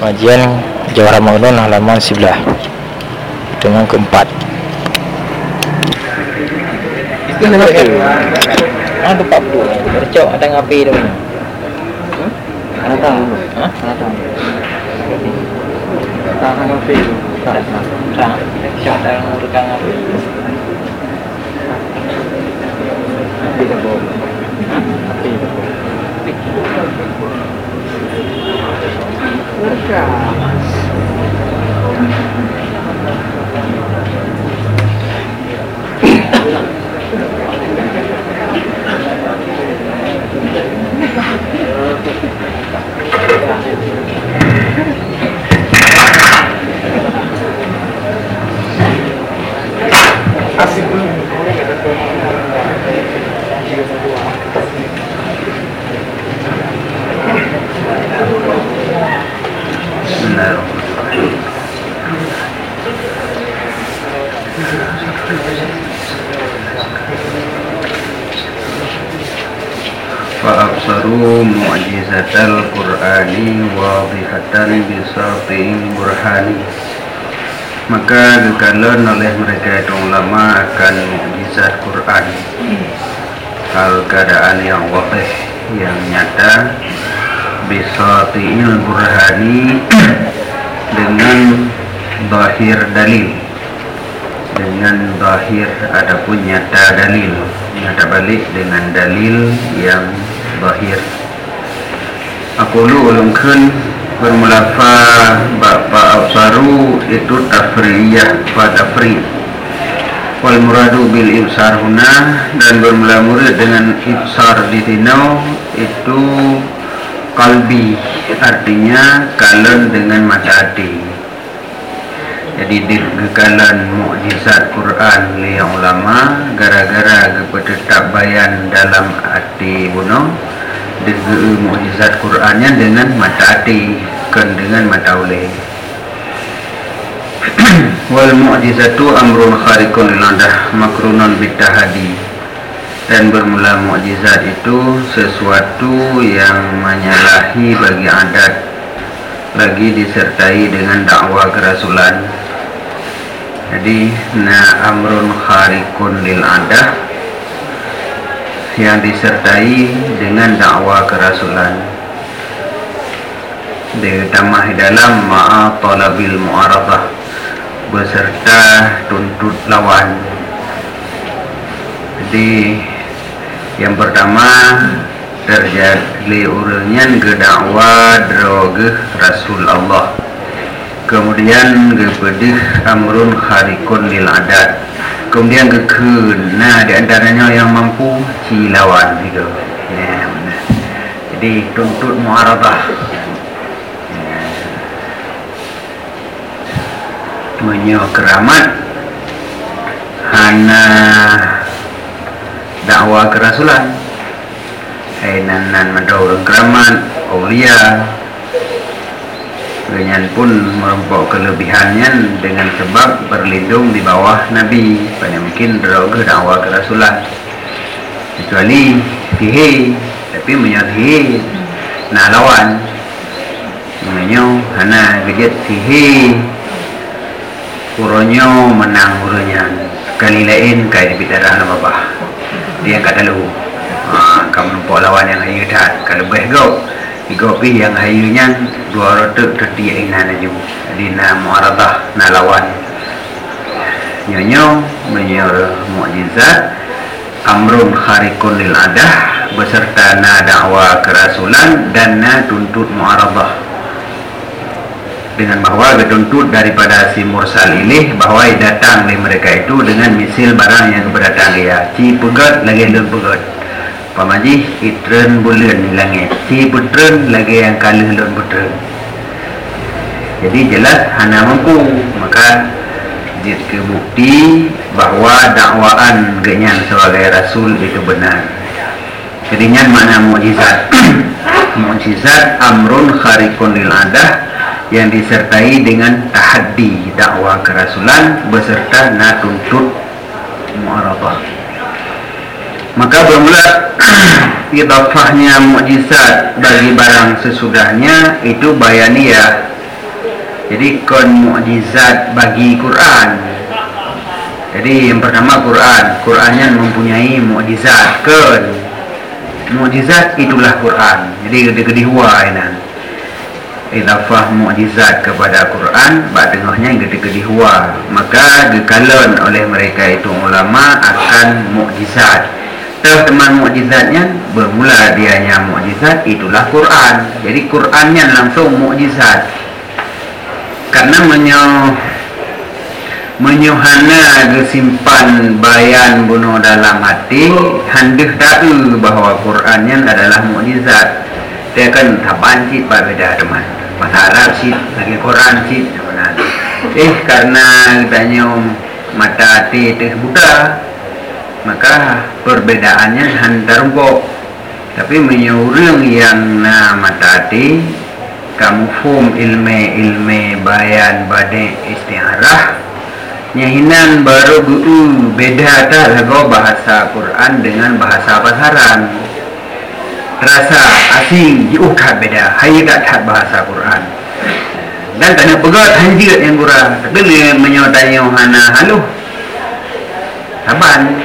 Kajian Jawahar Ma'unun halaman 11 dengan keempat. Itu nama apa? Ada 40. Bercok ada ngapi tu. Anak tahu. Hah? Anak tahu. Tahan ngapi tu. Tak. Syah dalam rekang ngapi. Ngapi tu bom. Ngapi tu bom. Mereka. Fa'absaru mu'jizatal Qur'ani wadihatan bisatil burhani. Maka gekalan oleh mereka itu ulama akan mukjizat Quran, hal keadaan yang wadih, yang nyata, bisatil burhani, dengan zahir dalil, dengan zahir adapun nyata dalil, nyata balik dengan dalil yang zahir. Aku ulungkan bermulafa bapa absaru itu tafriyah pada tafri wal muradu bil ibsar huna, dan bermula murid dengan ibsar di sini itu kalbi, artinya kalan dengan mata hati. Jadi digekalan mukjizat Quran li ulama gara-gara kepetetap bayan dalam hati bunuh digeu mukjizat Qurannya dengan mata hati, kan dengan mata oleh. Wal mu'jizatu amrun khariqun lil adah makrunan bitahadi, dan bermula mukjizat itu sesuatu yang menyalahi bagi adat, lagi disertai dengan dakwah kerasulan. Jadi amrun khariqun lil adah yang disertai dengan dakwah kerasulan, ditambah dalam ma'a talabil mu'aradah, beserta tuntut lawan. Jadi yang pertama terjadi urangnya ke dakwah droge Rasul Allah, kemudian ke pedih amrun khariqun lil adat, kemudian ke kena di antaranya yang mampu cilawan gitu. Ya, benar. Jadi tuntut mu'aradah, menyo keramat hana dakwah kerasulan, nan mendaur keramat aulia, dengan pun merempok kelebihannya dengan sebab berlindung di bawah Nabi, pada mungkin droge dakwah kerasulan, kecuali sihir, tapi menyihir nak lawan menyo hana gejat sihir uronyo menang uronya kali lain kaya di darah nama bah dia kata lu kamu nampak lawan yang hayu dah kalau behgo igopi yang hayunya dua rotek tertiak ina naju, jadi na mu'aradah na lawan nyonyo menyor mukjizat amrun khariqun lil adah beserta na dakwah kerasulan dan na tuntut mu'aradah, dengan bahwa dituntut daripada si mursal ini bahwa datang dari mereka itu dengan misil barang yang berdatang dia ci pegat lagi lun pegat pamaji itren bulan langit ci putren lagi yang kalah lun putren. Jadi jelas hana mampu, maka jika bukti bahwa dakwaan genyan sebagai rasul itu benar. Jadinya mana mukjizat mukjizat amrun khariqun lil adah yang disertai dengan tahaddi dakwah kerasulan beserta na tuntut mu'aradah. Maka bermula idafahnya mukjizat bagi barang sesudahnya itu bayaniyah, Jadi kon mukjizat bagi Quran. Jadi yang pertama Qurannya mempunyai mukjizat. Kon mukjizat itulah Quran. Jadi gede-gede huainan. Idafah mukjizat kepada Quran, bak tengahnya gede-gede hua. Maka dikalon oleh mereka itu ulama akan mukjizat. Teman mukjizatnya bermula dianya mukjizat itulah Quran. Jadi Qurannya langsung mukjizat. Karena menyuhana gesimpan bayan bunuh dalam hati, handih tahu bahwa Qurannya adalah mukjizat. Dia akan taban cik berbeda teman. Bahasa Arab cik, lagi Quran cik. Karena katanya mata hati itu buta, maka perbedaannya hantar kok. Tapi menyuruh yang mata hati, kamu fum ilme bayan badai istiarah, nyahinan baru beda tak lagu bahasa Quran dengan bahasa pasaran. Rasa asing tak beda, hai tak bahasa Quran. Dan kena pegat hanjir yang kurang. Tapi dia menyotanya hana haluh. Taban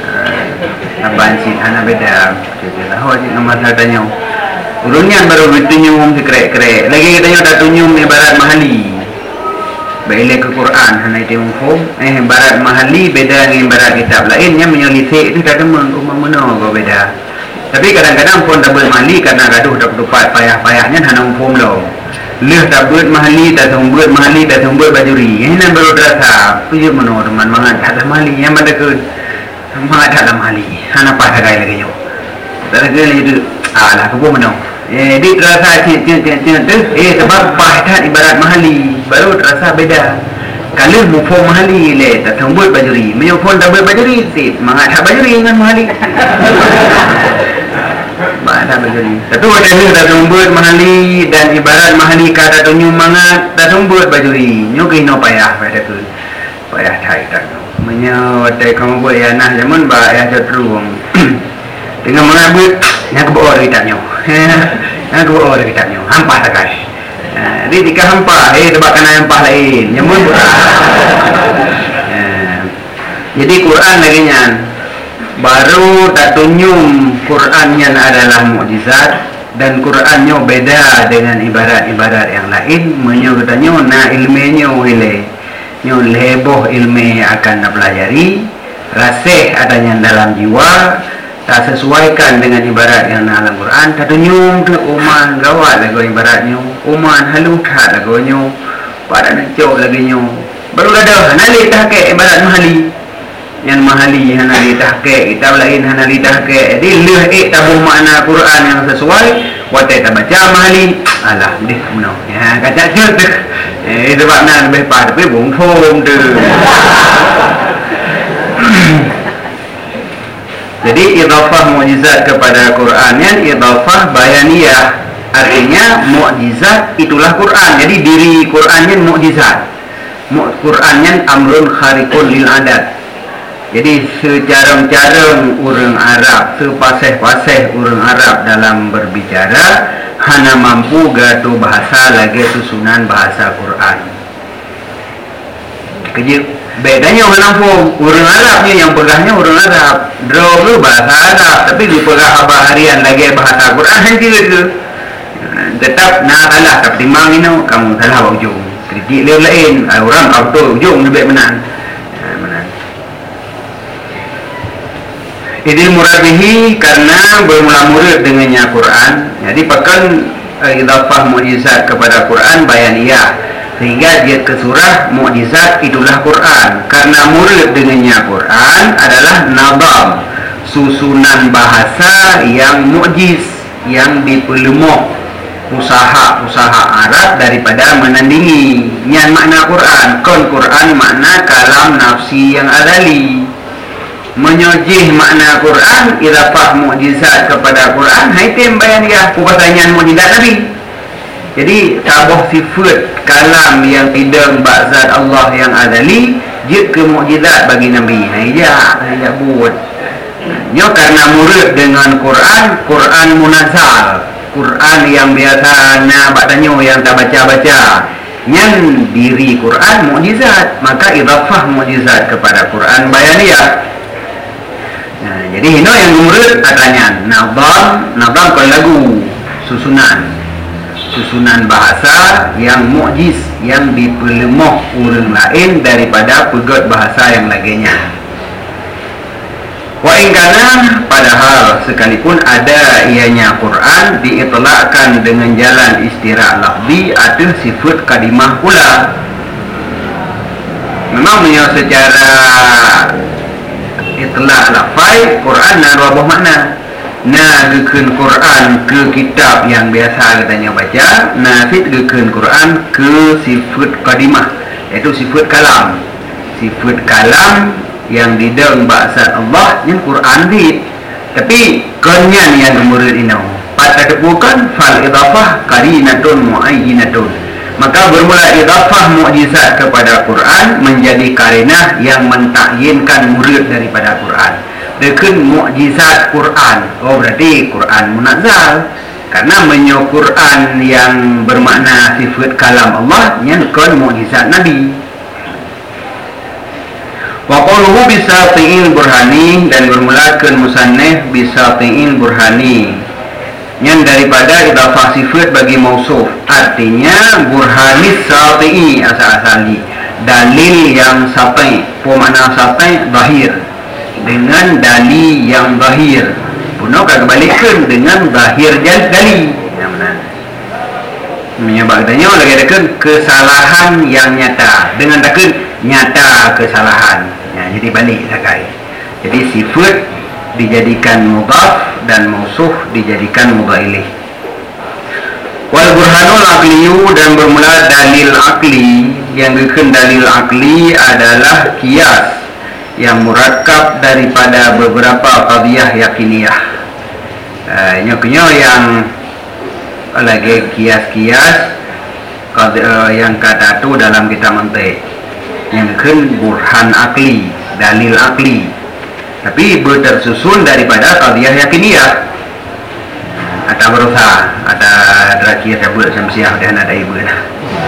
si hana beda. Jadi lah cik nama tanya. Urungnya baru bertunyum sekrek-krek. Lagi katanya tak tunyum ibarat mahali. Baiklah ke Quran hana itu mufhum. Barat mahali beda dengan barat kitab lainnya menyolisik itu tak demang mana kau beda. Tapi kadang-kadang pun tak boleh mahali karena gaduh tak bertupat payah-payahnya hana mufhum lo. Leh tak buat mahali tak sumbuat mahali tak sumbuat bajuri. Ini baru terasa. Pujuk mana teman mangan tak ada mahali yang mana ke mangan tak ada mahali. Hana pas agak lagi nyo. Tak ada lagi itu. Alah kebu mana. Jadi terasa cint tu. Sebab pahdat ibarat mahali baru terasa beda. Kalau mufhum mahali le tak sumbuat bajuri. Menyufhum tak buat bajuri sip. Mangan tak bajuri dengan mahali. Mana bajuri. Tapi wadah dah sumbuat mahali dan ibarat mahali kata tunyum mangat dah sumbuat bajuri. Nyo kino payah pada tu. Payah thai tak. Menyo wadah kamu buat ya nah zaman ba ya jatruang. Dengan mangat buat nak bawa kita nyo. Nak bawa kita nyo. Hampah tak kai. Jadi jika hampah sebab kena hampah lain. Nyamun. Jadi Quran lagi nyan. Baru tak tunyum Qurannya adalah mukjizat dan Qurannya beda dengan ibarat-ibarat yang lain. Menyebutnya na ilmenya hile, nyo leboh ilmu akan napelajari, rasih adanya dalam jiwa, tak sesuaikan dengan ibarat yang dalam Quran. Tak tunyum tu uman gawat lagu ibaratnya, uman halu tak lagunya, pada necok lagi nyo. Baru ada nali tak ke ibarat mahali. Yang mahali hana ditahke, kitab lain hana ditahke. Jadi leh tabuh makna Quran yang sesuai, watai tak baca mahali. Alah, deh meno. Ya, kacak cut. Sebab nak lebih pas tapi bung thom tu. Jadi idafah mukjizat kepada Quran yang idafah bayaniyah. Artinya mukjizat itulah Quran. Jadi diri Qurannya mukjizat. Qurannya amrun khariqun lil adat. Jadi sejarang-jarang orang Arab, sepaseh-paseh orang Arab dalam berbicara hana mampu gaduh bahasa lagi susunan bahasa Quran. Kejip bedanya orang Arabnya yang pegahnya orang Arab, dulu bahasa Arab tapi dipegah abah harian lagi bahasa Quran henti itu. Tetap nak salah tapi timbang ini kamu salah ujung. Kritik lain orang kau tu ujung lebih menang. Idil murabihi karena bermula murid dengannya Quran. Jadi pakan idafah mukjizat kepada Quran bayaniyah sehingga dia ke surah mukjizat itulah Quran. Karena murid dengannya Quran adalah nadam, susunan bahasa yang mukjiz yang dipelemah usaha Arab daripada menandingi yang makna Quran. Quran makna kalam nafsi yang azali. Menyojih makna Quran, idafah mukjizat kepada Quran, haitim bayaniyah pertanyaan mukjizat Nabi. Jadi tabuh sifat kalam yang tidak ba'zat Allah yang azali jid ke mukjizat bagi Nabi. Hai buat. Nyo karena murid dengan Quran munazzal, Quran yang biasa nak batanyo yang tak baca-baca. Yang diri Quran mukjizat, maka idafah mukjizat kepada Quran bayaniyah. Nah, jadi hino yang menurut katanya nadam kalau lagu susunan bahasa yang mukjiz, yang dipelemoh orang lain daripada pegot bahasa yang lainnya. Wa ingkana, padahal sekalipun ada ianya Quran diitlakkan dengan jalan istira' lafzi atau sifat kadimah pula. Memangnya secara itlak lafai Quran na dua buah makna. Na gekeun Quran ke kitab yang biasa katanya baca, na fit gekeun Quran ke sifat kadimah, iaitu sifat kalam. Sifat kalam yang dideng bahasa Allah yang Quran di, tapi kenyan yang murid ini pada bukan fal idafah qarinatun muayyinatun, maka bermula idafah mukjizat kepada Quran menjadi karinah yang mentakyinkan murid daripada Quran dengan mukjizat Quran. Oh, berarti Quran munazzal, karena menyo Quran yang bermakna sifat kalam Allah yang kon mukjizat Nabi. Wa qawluhu bisati'il burhani, dan bermulakan musannif bisati'il burhani yang daripada idafah sifat bagi mausuf, artinya burhanis sati'i asal-asali, dalil yang sati'. Makna sati' zahir, dengan dalil yang zahir. Puno kebalikkan dengan zahir dalil. Menyebabkannya lagi ada kesalahan yang nyata dengan takkan nyata kesalahan. Ya, jadi balik sakai. Jadi sifat dijadikan mudhaf dan mausuf dijadikan mudhaf ilaih. Wal burhanul aqliyu, dan bermula dalil akli. Yang gekeun dalil akli adalah qiyas yang murakkab daripada beberapa qadiyah yakiniyah. Nyokunyo yang lagi kias-kias yang kata tu dalam kitab mantik yang kan burhan akli, dalil akli, tapi bertersusun daripada qadiyah yakiniyah. Atau berusaha ada terakhir saya buat semsiah dan ada ibu lah.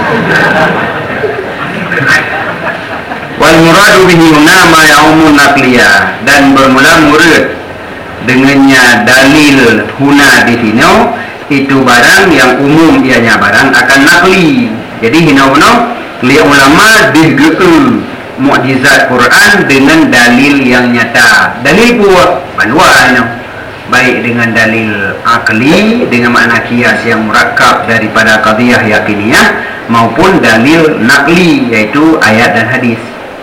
Wal muradu bihi ma yaumun nakliyah, dan bermula murid dengannya dalil huna di sini itu barang yang umum, ianya barang akan nakli. Jadi hina-hina lihat ulama digeu mukjizat Quran dengan dalil yang nyata. Dalil buat manual, baik dengan dalil akli dengan makna kias yang murakkab daripada qadiyah yakiniyah maupun dalil nakli yaitu ayat dan hadis.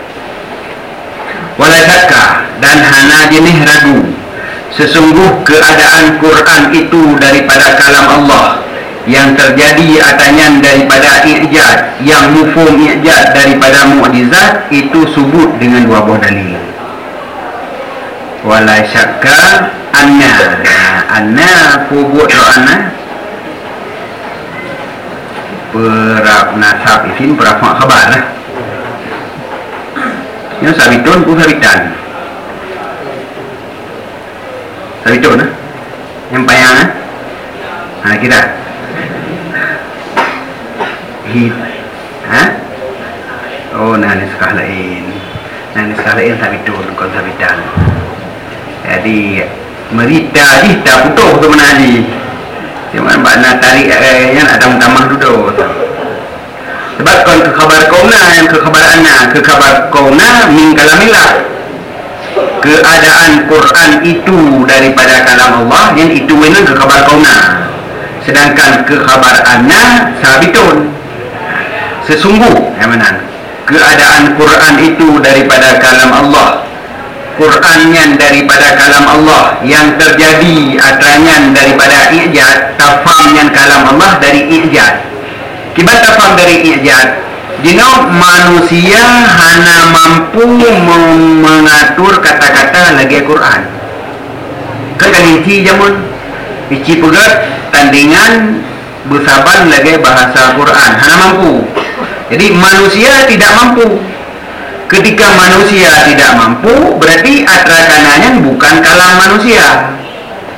Wala syakka, dan hana jenis ragu, sesungguh keadaan Quran itu daripada kalam Allah yang terjadi adanya daripada i'jaz, yang mufhum i'jaz daripada mukjizat, itu subut dengan dua buah dalil. Wala syakka anna kubut anna perab nasab isim perab khabar lah. Yang sabitun ku sabitan. Sabitun lah. Yang payang lah. Nah kita oh nah niskah lain sabitun kon sabitan. Jadi merita tak putus tu mana ni. Cuma makna tarik yang ada tamah duduk. Sebab kon ke khabar kauna yang ke khabar anna, ke khabar kauna min kalamillah. Keadaan Quran itu daripada kalam Allah, yang itu memang ke khabar kauna. Sedangkan ke khabar anna sabitun, sesungguh yang mana keadaan Quran itu daripada kalam Allah, Qurannya daripada kalam Allah yang terjadi atranya daripada i'jaz, tafhamnya kalam Allah dari i'jaz. Kibat tafham dari i'jaz, dino manusia hana mampu mengatur kata-kata lagi Quran. Kan kalinci jamun ici pegat tandingan bersaban lagi bahasa Quran hana mampu. Jadi manusia tidak mampu. Ketika manusia tidak mampu, berarti atrakananya bukan kalam manusia.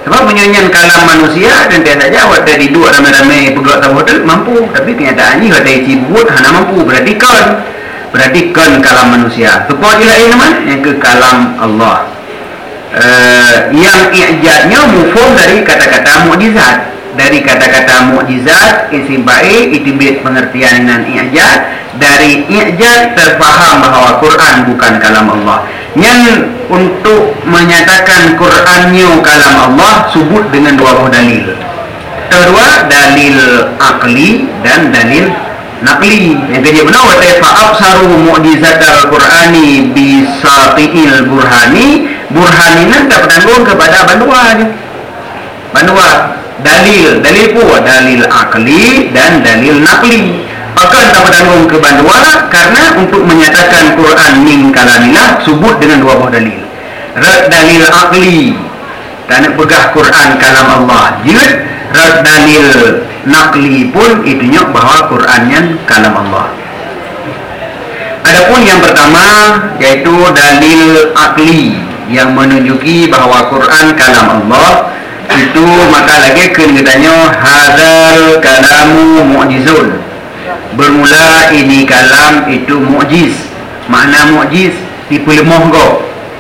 Sebab menyanyikan kalam manusia dan dia saja awak dari dua ramai-ramai pegawai tahu hotel mampu, tapi kenyataannya awak dari cibut hana mampu, berarti kan kalam manusia. Supaya dia lain teman yang ke kalam Allah. Yang i'jaznya mufhum dari kata-kata mukjizat. Dari kata-kata mukjizat isim baik itu pengertian dengan i'jaz. Dari i'jaz terfaham bahawa Quran bukan kalam Allah. Yang untuk menyatakan Qurannya kalam Allah sebut dengan dua buah dalil. Kedua, dalil akli dan dalil naqli. Yang kedua benar wa fa'absaru mu'jizatal Qur'ani bi sati'il burhani. Burhanina tak bertanggung kepada bandua dalil pun dalil akli dan dalil naqli. Akan tak bertanggung ke bandua karena untuk menyatakan Quran min kalamillah sebut dengan dua buah dalil. Dalil akli tak pegah Quran kalam Allah jid, dalil naqli pun itunya bahawa Qurannya kalam Allah. Adapun yang pertama yaitu dalil akli yang menunjuki bahawa Quran kalam Allah, itu maka lagi kenyataan hadzal kalamu mu'jizun. Bermula ini kalam itu mu'jiz. Makna mu'jiz dipelemahgok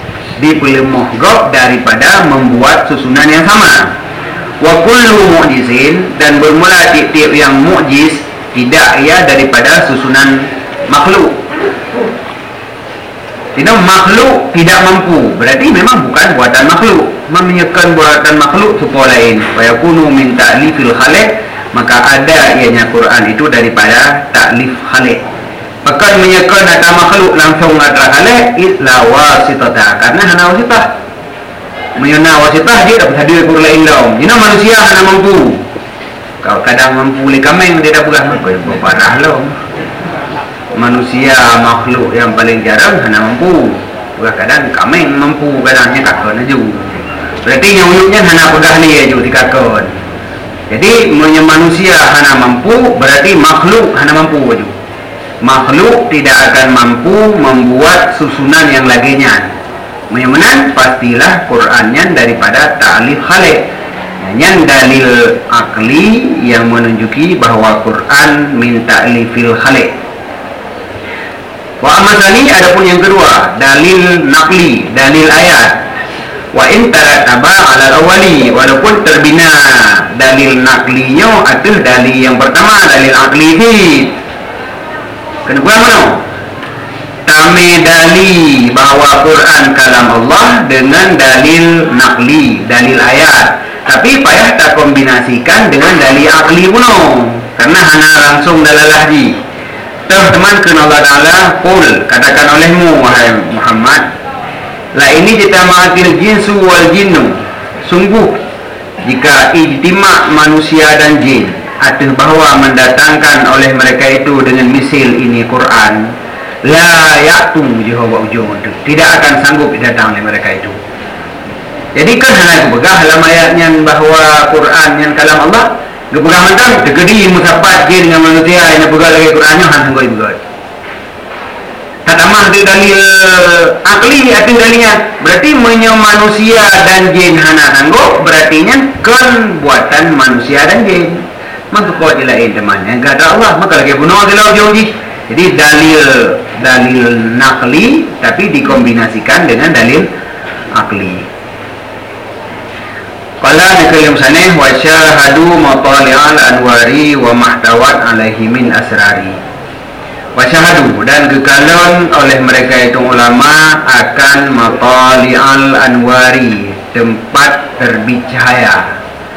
daripada membuat susunan yang sama. Wa kullu mu'jizin, dan bermula tiap-tiap yang mu'jiz tidak ia daripada susunan makhluk. Tidak makhluk tidak mampu, berarti memang bukan buatan makhluk. Menyekan buatan makhluk supaya lain. Wa yakunu min ta'lifil khaliq, maka ada ianya Quran itu daripada ta'lif khaliq. Bahkan menyekan data makhluk langsung data khaliq illa wasitata, karena hana wasitah. Menyana wasitah dia dapat hadir Quran lain dalam. Jina manusia hana mampu. Kau kadang mampu le kameng dia dah bukan mampu parah lah. Manusia makhluk yang paling jarang hana mampu. Kadang kameng mampu, kadangnya kakon aja. Berarti yang uniknya hana pegah ni aja dikakon. Jadi manusia hana mampu, berarti makhluk hana mampu aja. Makhluk tidak akan mampu membuat susunan yang laginya. Menyamanan pastilah Qurannya daripada ta'lif khaliq. Yang dalil akli yang menunjuki bahawa Quran min ta'lifil khaliq. Wa amasani, adapun yang kedua dalil naqli, dalil ayat. Wa in tarattaba 'ala al-awwali, walaupun terbina dalil naqlinya atas dalil yang pertama, dalil akli ni. Kenapa mana? Kami dalil bahawa Quran kalam Allah dengan dalil naqli, dalil ayat. Tapi payah tak kombinasikan dengan dalil akli pun. Karena hana langsung dalalah ji. Teman kena Allah Ta'ala qul, katakan olehmu wahai Muhammad, la ini jitama'atil jinsu wal jinnu, sungguh jika ijtima' manusia dan jin atas bahawa mendatangkan oleh mereka itu dengan misil ini Quran, la ya'tum jihawa ujung itu, tidak akan sanggup datang oleh mereka itu. Jadi kan hanya begah dalam ayatnya bahawa Quran yang kalam Allah, gepegah mentang tegedi musapat jin dengan manusia yang pegah lagi Qurannya han sanggup begah. Tak tamah di dalil akli atau dalilnya, berarti manusia dan jin hana sanggup, berarti kan buatan manusia dan jin. Maka kau lain temannya enggak ada Allah, maka lagi bunuh dia jauh. Jadi dalil naqli tapi dikombinasikan dengan dalil akli. Qala nikalim saneh wa syahadu matali'al anwari wa mahtawat alaihi min asrari. Wa syahadu, dan kekalon oleh mereka itu ulama akan matali'al anwari, tempat terbit cahaya.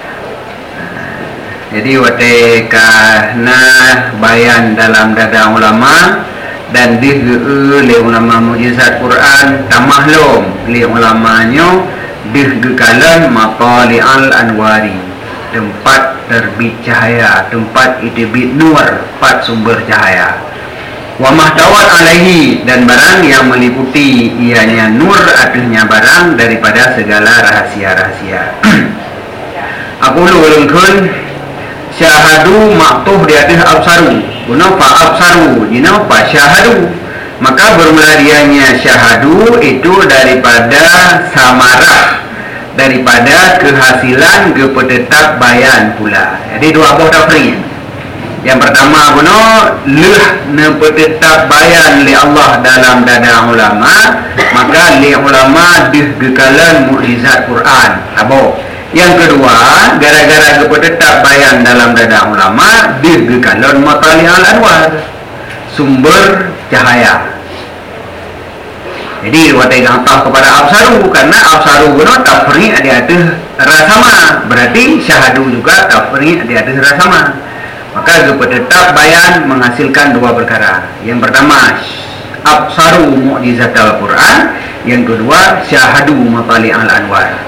Jadi watekana bayan dalam dada ulama dan le ulama mujizat Quran tamahlum le ulamanya digekalan matali'al anwari, tempat terbit cahaya, tempat itibit nur, tempat sumber cahaya. Wa mahtawat alaihi, dan barang yang meliputi ianya nur, artinya barang daripada segala rahasia-rahasia. Aku ulungkeun syahadu maktuh di atas absaru, guna fa absaru dina fa syahadu, maka bermula dianya syahadu itu daripada samarah, daripada kehasilan kepetetap bayan pula. Jadi dua buah tafsir. Yang pertama kuno leh nepetetap bayan li Allah dalam dada ulama, maka li ulama dih gekalan mukjizat Quran. Abo. Yang kedua, gara-gara kepetetap bayan dalam dada ulama dih gekalan matali'al anwar, sumber cahaya. Jadi watai gampang kepada absaru, karena absaru kuno tafri ada rasama, berarti syahadu juga tafri ada rasama. Maka kepetetap bayan menghasilkan dua perkara. Yang pertama absaru mu'jizat al-Quran, yang kedua syahadu matali al-anwar.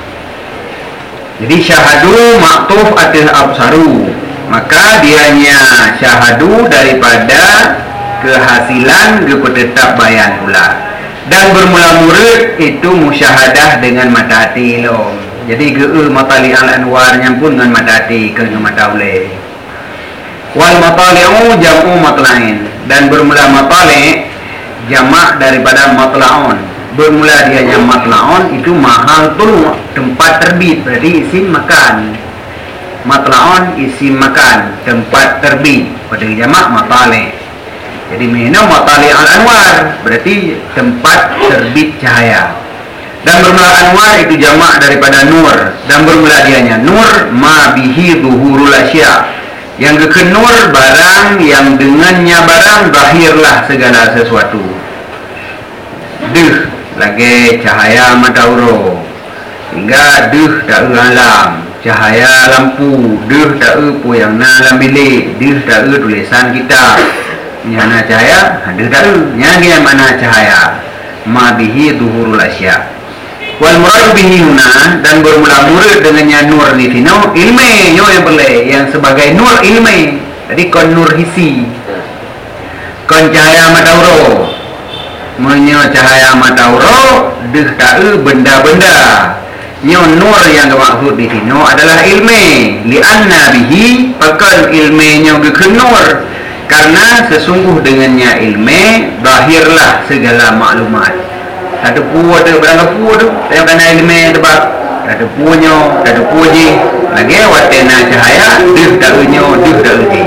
Jadi syahadu maktuf atas absaru, maka dianya syahadu daripada kehasilan kepetetap bayan pula. Dan bermula murid itu musyahadah dengan mata hati loh. Jadi matali al-anwarnya pun dengan mata hati, ke mata oleh. Wal matali'u jam'u matla'in, dan bermula matali' jamak daripada matla'un. Bermula dia yang matla'un itu mahal tu tempat terbit, berarti isim makan. Matla'un isim makan, tempat terbit, pada jamak matali'. Jadi minum matali' al-anwar, berarti tempat terbit cahaya. Dan bermula anwar itu jamak daripada nur, dan bermula dianya nur ma bihi zuhurul asya, yang kekenur barang yang dengannya barang zahirlah segala sesuatu. Deh lagi cahaya matauro, hingga deh tak alam cahaya lampu, deh tak yang dalam bilik, deh tak tulisan kita nyana cahaya, deh tak nyana mana cahaya ma bihi zuhurul asya. Wal murad bihi huna, dan bermula murid dengannya nur di sini ilmi yo yang boleh, yang sebagai nur ilmi. Jadi kon nur hisi, kon cahaya matauro, menyo cahaya matauro deh tak benda-benda. Nyo nur yang dimaksud di sini adalah ilmi, li anna bihi pakal ilmi nyo gekenur, karena sesungguh dengannya ilmi zahirlah segala maklumat. Ada puas tu, berangkat puas tu, yang kena ilmu tebak. Ada punya, ada puji. Lagi watena cahaya, dih daunyo, dih dauji.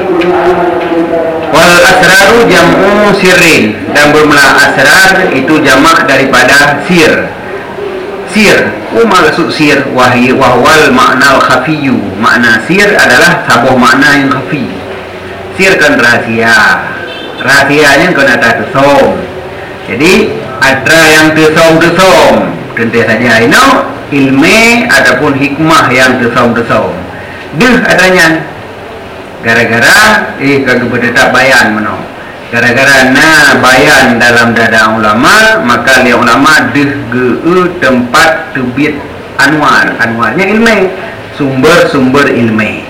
Wal asraru jam'u sirrin, dan bermula asrar itu jamak daripada sir. Sir, maksud sir wahwal makna khafiyu. Makna sir adalah sabuh makna yang khafi. Sir kan rahasia. Rahasianya kena tak som. Jadi atra yang tesom tentu saja ini ilmu ataupun hikmah yang tesom deh adanya gara-gara kagak berdetak bayan meno, gara-gara na bayan dalam dada ulama, maka li ulama deh tempat tebit anwarnya ilmu, sumber ilmu.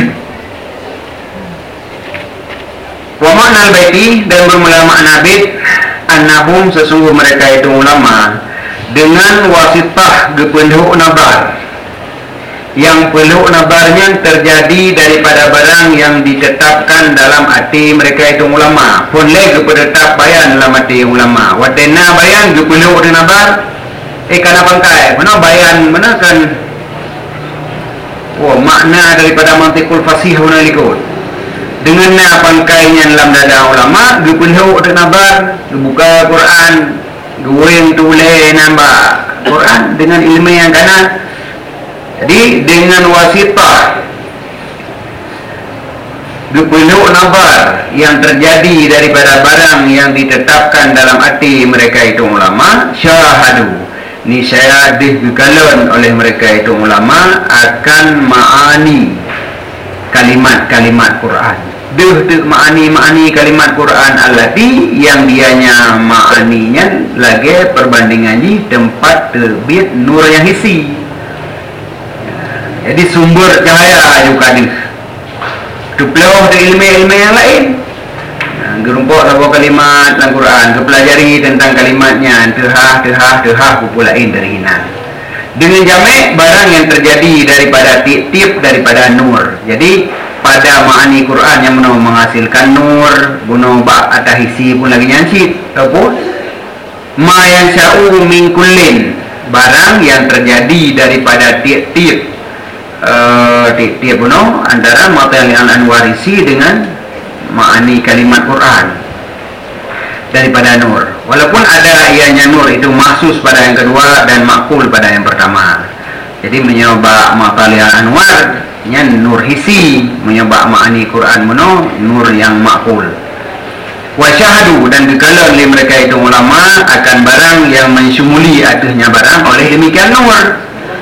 Wa makna al-baiti, dan bermula makna bait annahum sesungguh mereka itu ulama dengan wasitah gependuk nabar, yang peluk nabarnya terjadi daripada barang yang ditetapkan dalam hati mereka itu ulama. Pun le gependetap bayan dalam hati ulama, watena bayan gependuk nabar kana pangkai mana bayan mana kan makna daripada mantikul fasih hunalikut dengan pangkainya dalam dada ulama, gependuk nabar, buka Quran, gueng tulis nambah Quran dengan ilmu yang kanan. Jadi dengan wasitah gependuk nabar yang terjadi daripada barang yang ditetapkan dalam hati mereka itu ulama, syahadu niscaya dihgalon oleh mereka itu ulama akan ma'ani kalimat-kalimat Quran. Ma'ani kalimat Quran allati yang dianya ma'aninya lagi perbandingan di tempat terbit nur yang hisi. Jadi sumber cahaya juga di Kepelauh dari ilmu-ilmu yang lain. Gerumpuk sebuah kalimat dalam Quran, kepelajari tentang kalimatnya, tehah kupulain dari hinan. Dengan jamek barang yang terjadi daripada tip daripada nur. Jadi pada ma'ani Quran yang menghasilkan nur, guna bak atah isi pun lagi nyancit. Apa? Ma yang sya'u min kullin, barang yang terjadi daripada tiap-tiap antara matalian anwarisi dengan ma'ani kalimat Quran daripada nur. Walaupun ada ianya nur itu maksus pada yang kedua dan makul pada yang pertama. Jadi menyebab matalian anwar nya nur hisi, menyebab ma'ani Quran mono nur yang makul. Wa syahadu, dan dikala oleh mereka itu ulama akan barang yang mensyumuli atasnya barang oleh demikian nur.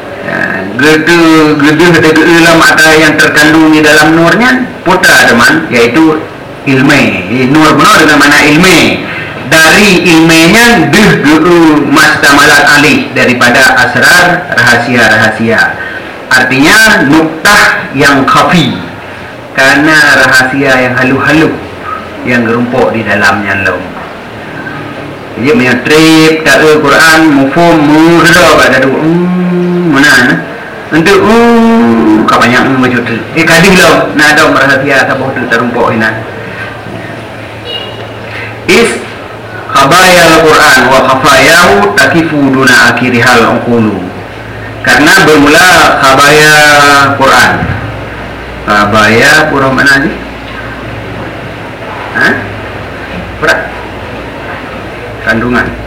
Gede dalam ada yang terkandung di dalam nurnya putra teman, yaitu ilmu. Nur benar dengan mana ilmu. Dari ilmunya mastamalat alih, daripada asrar rahasia-rahasia. Artinya nuktah yang khafi, karena rahasia yang halu-halu yang gerumpuk di dalamnya lo. Jadi menyatrip tak Quran mufhum murda pada tu mana untuk kapannya macam tu kadang lo nak ada rahasia apa tu terumpuk ina is khabaya al-Quran wa khafayahu takifu duna akhirihal uqulu. Karena bermula khabaya Quran. Khabaya pura mana ni? Berat kandungan.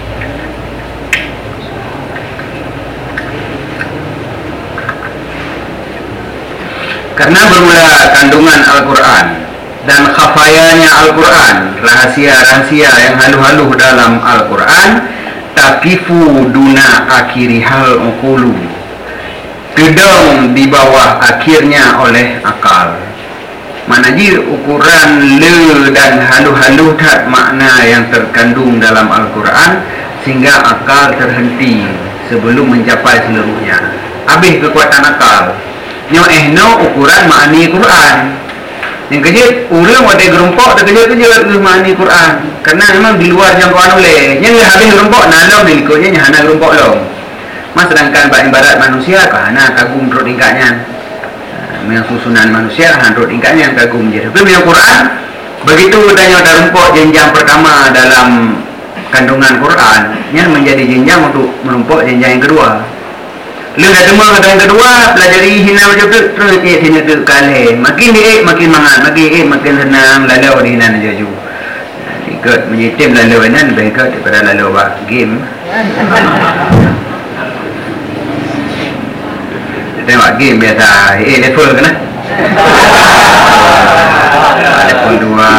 Karena bermula kandungan Al-Quran dan khafayanya Al-Quran, rahasia-rahasia yang halu-halu dalam Al-Quran, takifu duna akhirihal uqulu, gedong di bawah akhirnya oleh akal. Mana ji ukuran le dan halu-halu tak makna yang terkandung dalam Al-Quran sehingga akal terhenti sebelum mencapai seluruhnya. Habis kekuatan akal. Nyo ukuran makni Quran. Yang kejut ulang ada gerumpok terkejut-kejut makni Quran. Karena memang di luar jangkauan oleh. Yang habis gerumpok nalong dilikutnya nyahana gerumpok long. Mas sedangkan ibarat manusia kahana kagum terus tingkatnya. Yang susunan manusia handuk tingkatnya yang kagum je. Tapi yang Quran begitu adanya rumpuk jenjang pertama dalam kandungan Quran, yang menjadi jenjang untuk menumpuk jenjang yang kedua. Lu dah temu kata yang kedua, pelajari hina macam tu, terus hina tu kali. Makin makin mangat, makin senang lalau di hina jaju. Ikut menyitim lalau ini lebih ikut daripada lalau game. Tengok game biasa level kena level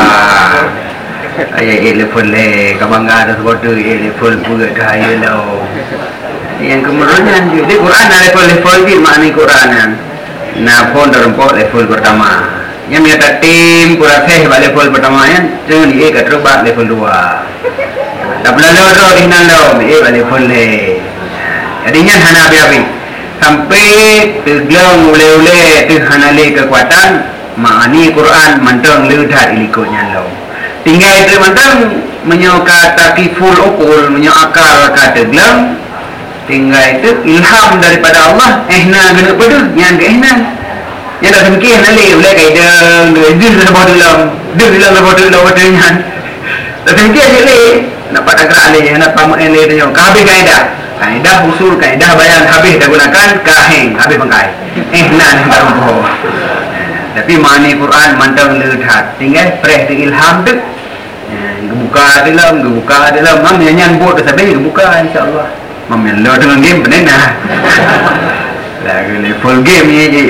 2 level le kabangga ada sebut level pula daya lo yang kemudian di Quran ada level di makna Quran nah pun terempok level pertama yang minta tim pura level pertama yang jangan kat terubah level 2 tak pernah lo di nalo level le jadinya hana habis sampai tergelang ule-ule terhanali kekuatan makni Quran mantang ledah ilikutnya lo. Tinggal itu mantang menyokat takiful ukul menyokal kata gelang. Tinggal itu ilham daripada Allah ehna gena pada yang ke ehna. Yang dah semkih nali ule kaida dil dalam dalam dil dalam dalam dah semkih le dapat agak le nak pamak le tanya kabeh kaida. Kaedah usul, kaedah bayan habis dah gunakan kaheng, habis bangkai. Nan baru. Tapi makna Quran mantap lehat. Tinggal preh di ilham tu. Gebuka dalam. Mam nyanyian buat sampai gebuka insya-Allah. Mam yang lo dengan game benar nah. Lagi level game ni je.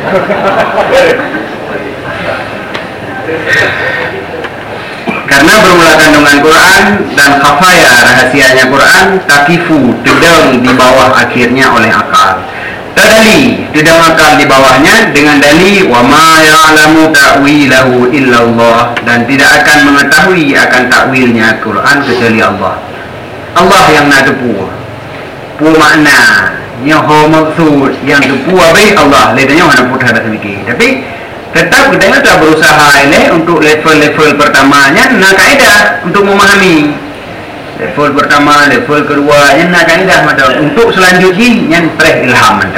Karena bermula kandungan Quran dan khafaya rahasianya Quran takifu dedang di bawah akhirnya oleh akal. Tadali dedang akal di bawahnya dengan dalil wa ma ya'lamu ta'wilahu illallah, dan tidak akan mengetahui akan takwilnya Quran kecuali Allah. Allah yang nak tepu. Pu makna nya ho maksud yang tepu abai Allah. Ledanya mana putar sedikit. Tapi tetap kita telah berusaha ini untuk level-level pertamanya nak kaedah untuk memahami level pertama, level kedua yang nak kaedah macam untuk selanjutnya yang preh ilham macam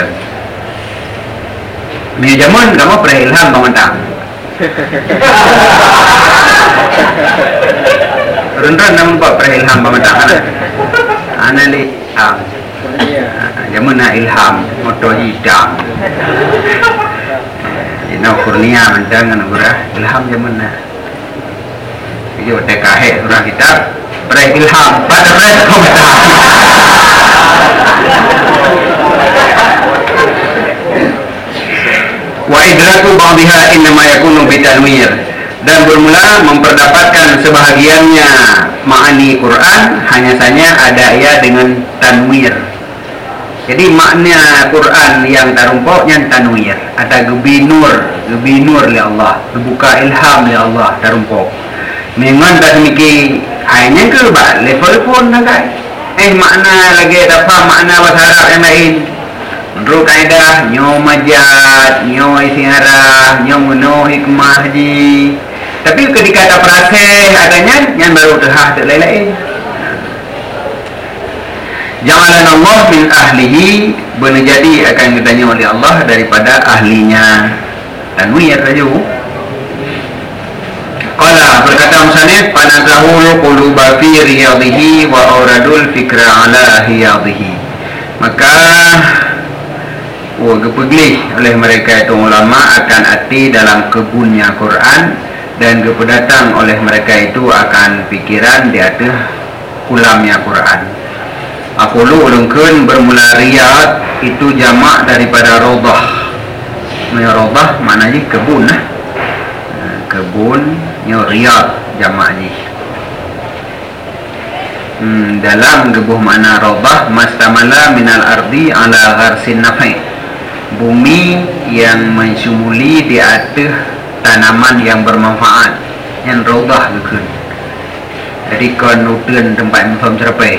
ni zaman kamu preh ilham bangantang rentan nama preh ilham bangantang ana li Jamana ilham moto hidang. Ino kurnia menjangan urah ilham jamana. Iyo tekahe surah kitab bre ilham pada bre komentar. Wa idraku ba'dihha innama yakunu bitanwir, dan bermula memperdapatkan sebahagiannya ma'ani Quran hanya saja ada ia dengan tanwir. Jadi makna Quran yang tarumpoknya tanwir, ada gebinur li Allah, dibuka ilham li Allah tarumpok. Memang tak semiki hanya ke ba level pun agak. Makna lagi dapat makna bahasa Arab yang lain. Menurut kaedah nyo majad, nyo isiharah, nyo muno hikmah haji. Tapi ketika ada praseh adanya yang baru terhah terlain. Ja'alana Allah min ahlihi, boleh jadi akan ditanya oleh Allah daripada ahlinya. Tanwir saja. Qala berkata musannif panazahul quluba fi riyadhihi wa auradul fikra ala hiyadhihi. Maka kepeglih oleh mereka itu ulama akan hati dalam kebunnya Quran, dan kepedatang oleh mereka itu akan pikiran di atas kulamnya Quran. Aku ulungkeun bermula riyad itu jamak daripada rodah. Rodah maknanya kebun lah. Kebun riyad jamaknya. Dalam gebuh makna rodah mastamala minal ardi ala gharsin nafi, bumi yang mensumuli di atas tanaman yang bermanfaat, yang rodah gekun. Jadi kon nutrien tempat mafhum cerapai.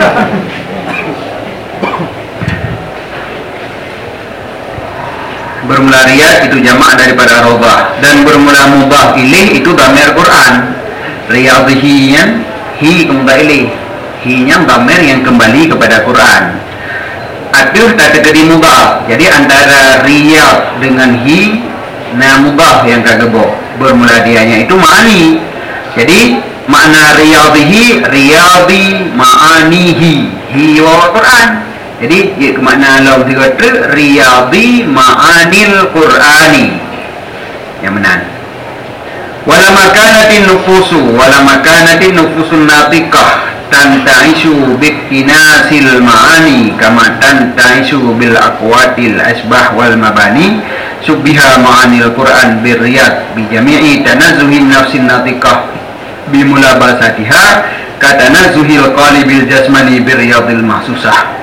Bermula riyad itu jamak daripada rodah, dan bermula mudhaf ilaih itu dhamir Quran. Riyadhihi yang hi kembali ilaih, hi nya dhamir yang kembali kepada Quran. Aduh tak terjadi mudhaf. Jadi antara riyad dengan hi na mudhaf yang kagebo. Bermula dianya itu ma'ani. Jadi makna riyadhihi riyadhi ma'anihi, hi wa Quran. Jadi ia makna law dikata riyadhi ma'anil Qur'ani. Yang benar. Wala makanatin nufusun natiqah tanta'ishu biktinasil ma'ani kama tanta'ishu bil aqwatil asbah wal mabani subbiha ma'anil Qur'an birriyad bijami'i tanazzuhin nafsin natiqah bimulabasatiha katanazuhil qalibil jasmani birriyadil mahsusah.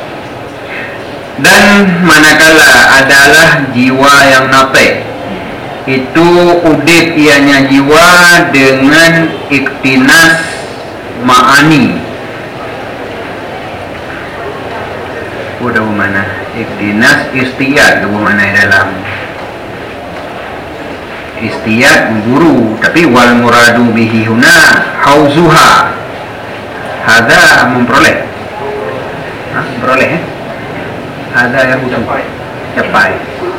Dan manakala adalah jiwa yang nape, itu udip ianya jiwa dengan iktinas ma'ani. Udah mana iktinas istiyad, mana dalam istiyad guru, tapi wal muradu bihi huna hauzuha, hadza memperoleh, memperoleh. Ada yang capai.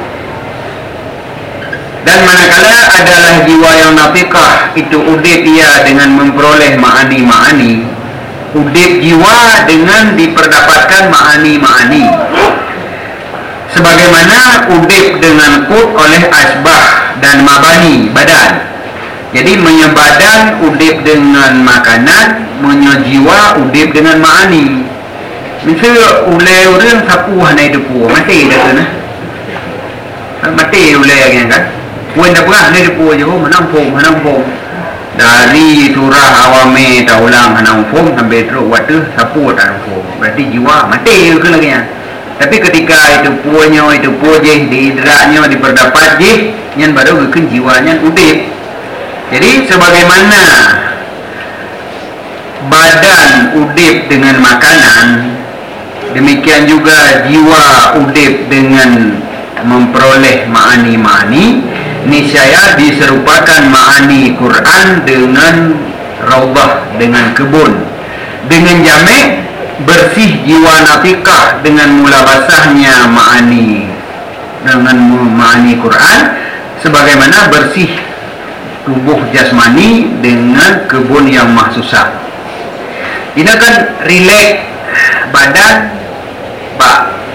Dan manakala adalah jiwa yang nafiqah, itu udip ia dengan memperoleh ma'ani-ma'ani, udip jiwa dengan diperdapatkan ma'ani-ma'ani, sebagaimana udip dengan kut oleh asbah dan mabani badan. Jadi menyebadan udip dengan makanan, menyejiwa udip dengan ma'ani. Misal ulai orang sapu hanai depu mati dah tu nah. Mati ulai kan. Wen dah perah hanai depu je menang pom. Dari surah awame taulang hanang pom sampai terus waktu sapu tak pom. Berarti jiwa mati ke lagi ya. Tapi ketika itu punya itu je di indraknya diperdapat je, nyan baru ke jiwanya udip. Jadi sebagaimana badan udip dengan makanan, demikian juga jiwa udip dengan memperoleh ma'ani-ma'ani. Niscaya diserupakan ma'ani Quran dengan raubah, dengan kebun, dengan jamek bersih jiwa nafiqah dengan mulabasahnya ma'ani dengan ma'ani Quran, sebagaimana bersih tubuh jasmani dengan kebun yang mahsusah. Ini kan relax badan,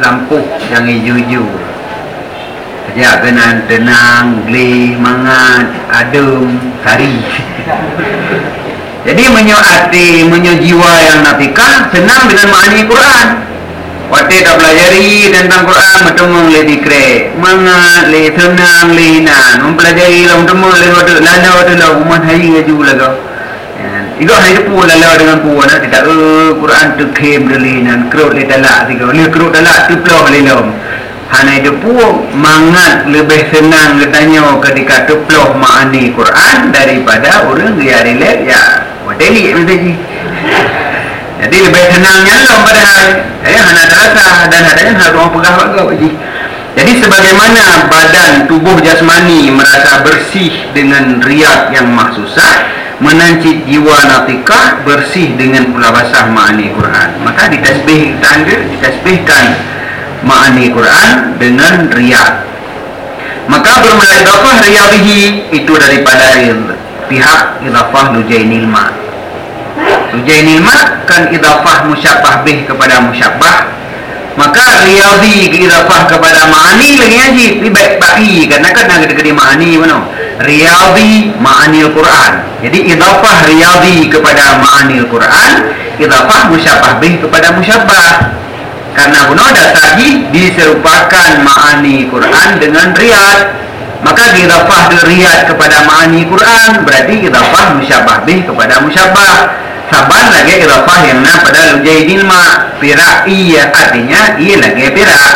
lampu yang hijau-hijau. Sejak kena tenang, gelih, mangat, adem, sari. Jadi menyo jiwa yang natika senang dengan makna Quran. Waktu tak pelajari tentang Quran, bertemu le dikre, mangat le senang le hinan, mempelajari lah bertemu le lalu tu lah umat hari laju lagu. Igo hari tu pun lalu dengan puan, tidak Quran tu kem delinan, kerut le talak tiga, le kerut talak tu peloh le lom. Hana itu pun mangat lebih senang katanya ketika tu peloh makna Quran daripada orang dia relate ya. Wadeli mesti. Jadi lebih senangnya lah padahal hana terasa dan adanya harus orang pegang bagai wajib. Jadi sebagaimana badan tubuh jasmani merasa bersih dengan riyad yang mahsusah, menancit jiwa natikah bersih dengan pula basah ma'ani Quran. Maka ditasbihkan ma'ani Quran dengan riyad. Maka bermula idafah riyadihi itu daripada pihak idafah lujainil ma'. Lujainil ma' kan idafah musyabbah bih kepada musyabbah. Maka riyadi idafah kepada ma'ani lagi haji baik kadang-kadang gede-gede ma'ani mana riyadi ma'ani Al-Quran. Jadi idafah riyadi kepada ma'ani Al-Quran, idafah musyabbah bih kepada musyabbah. Karena guna dasari diserupakan ma'ani Quran dengan riyad. Maka idafah riyad kepada ma'ani Quran berarti idafah musyabbah bih kepada musyabbah. Saban lagi idafah yang pada lujainil ma' pirak iya artinya iya lagi pirak.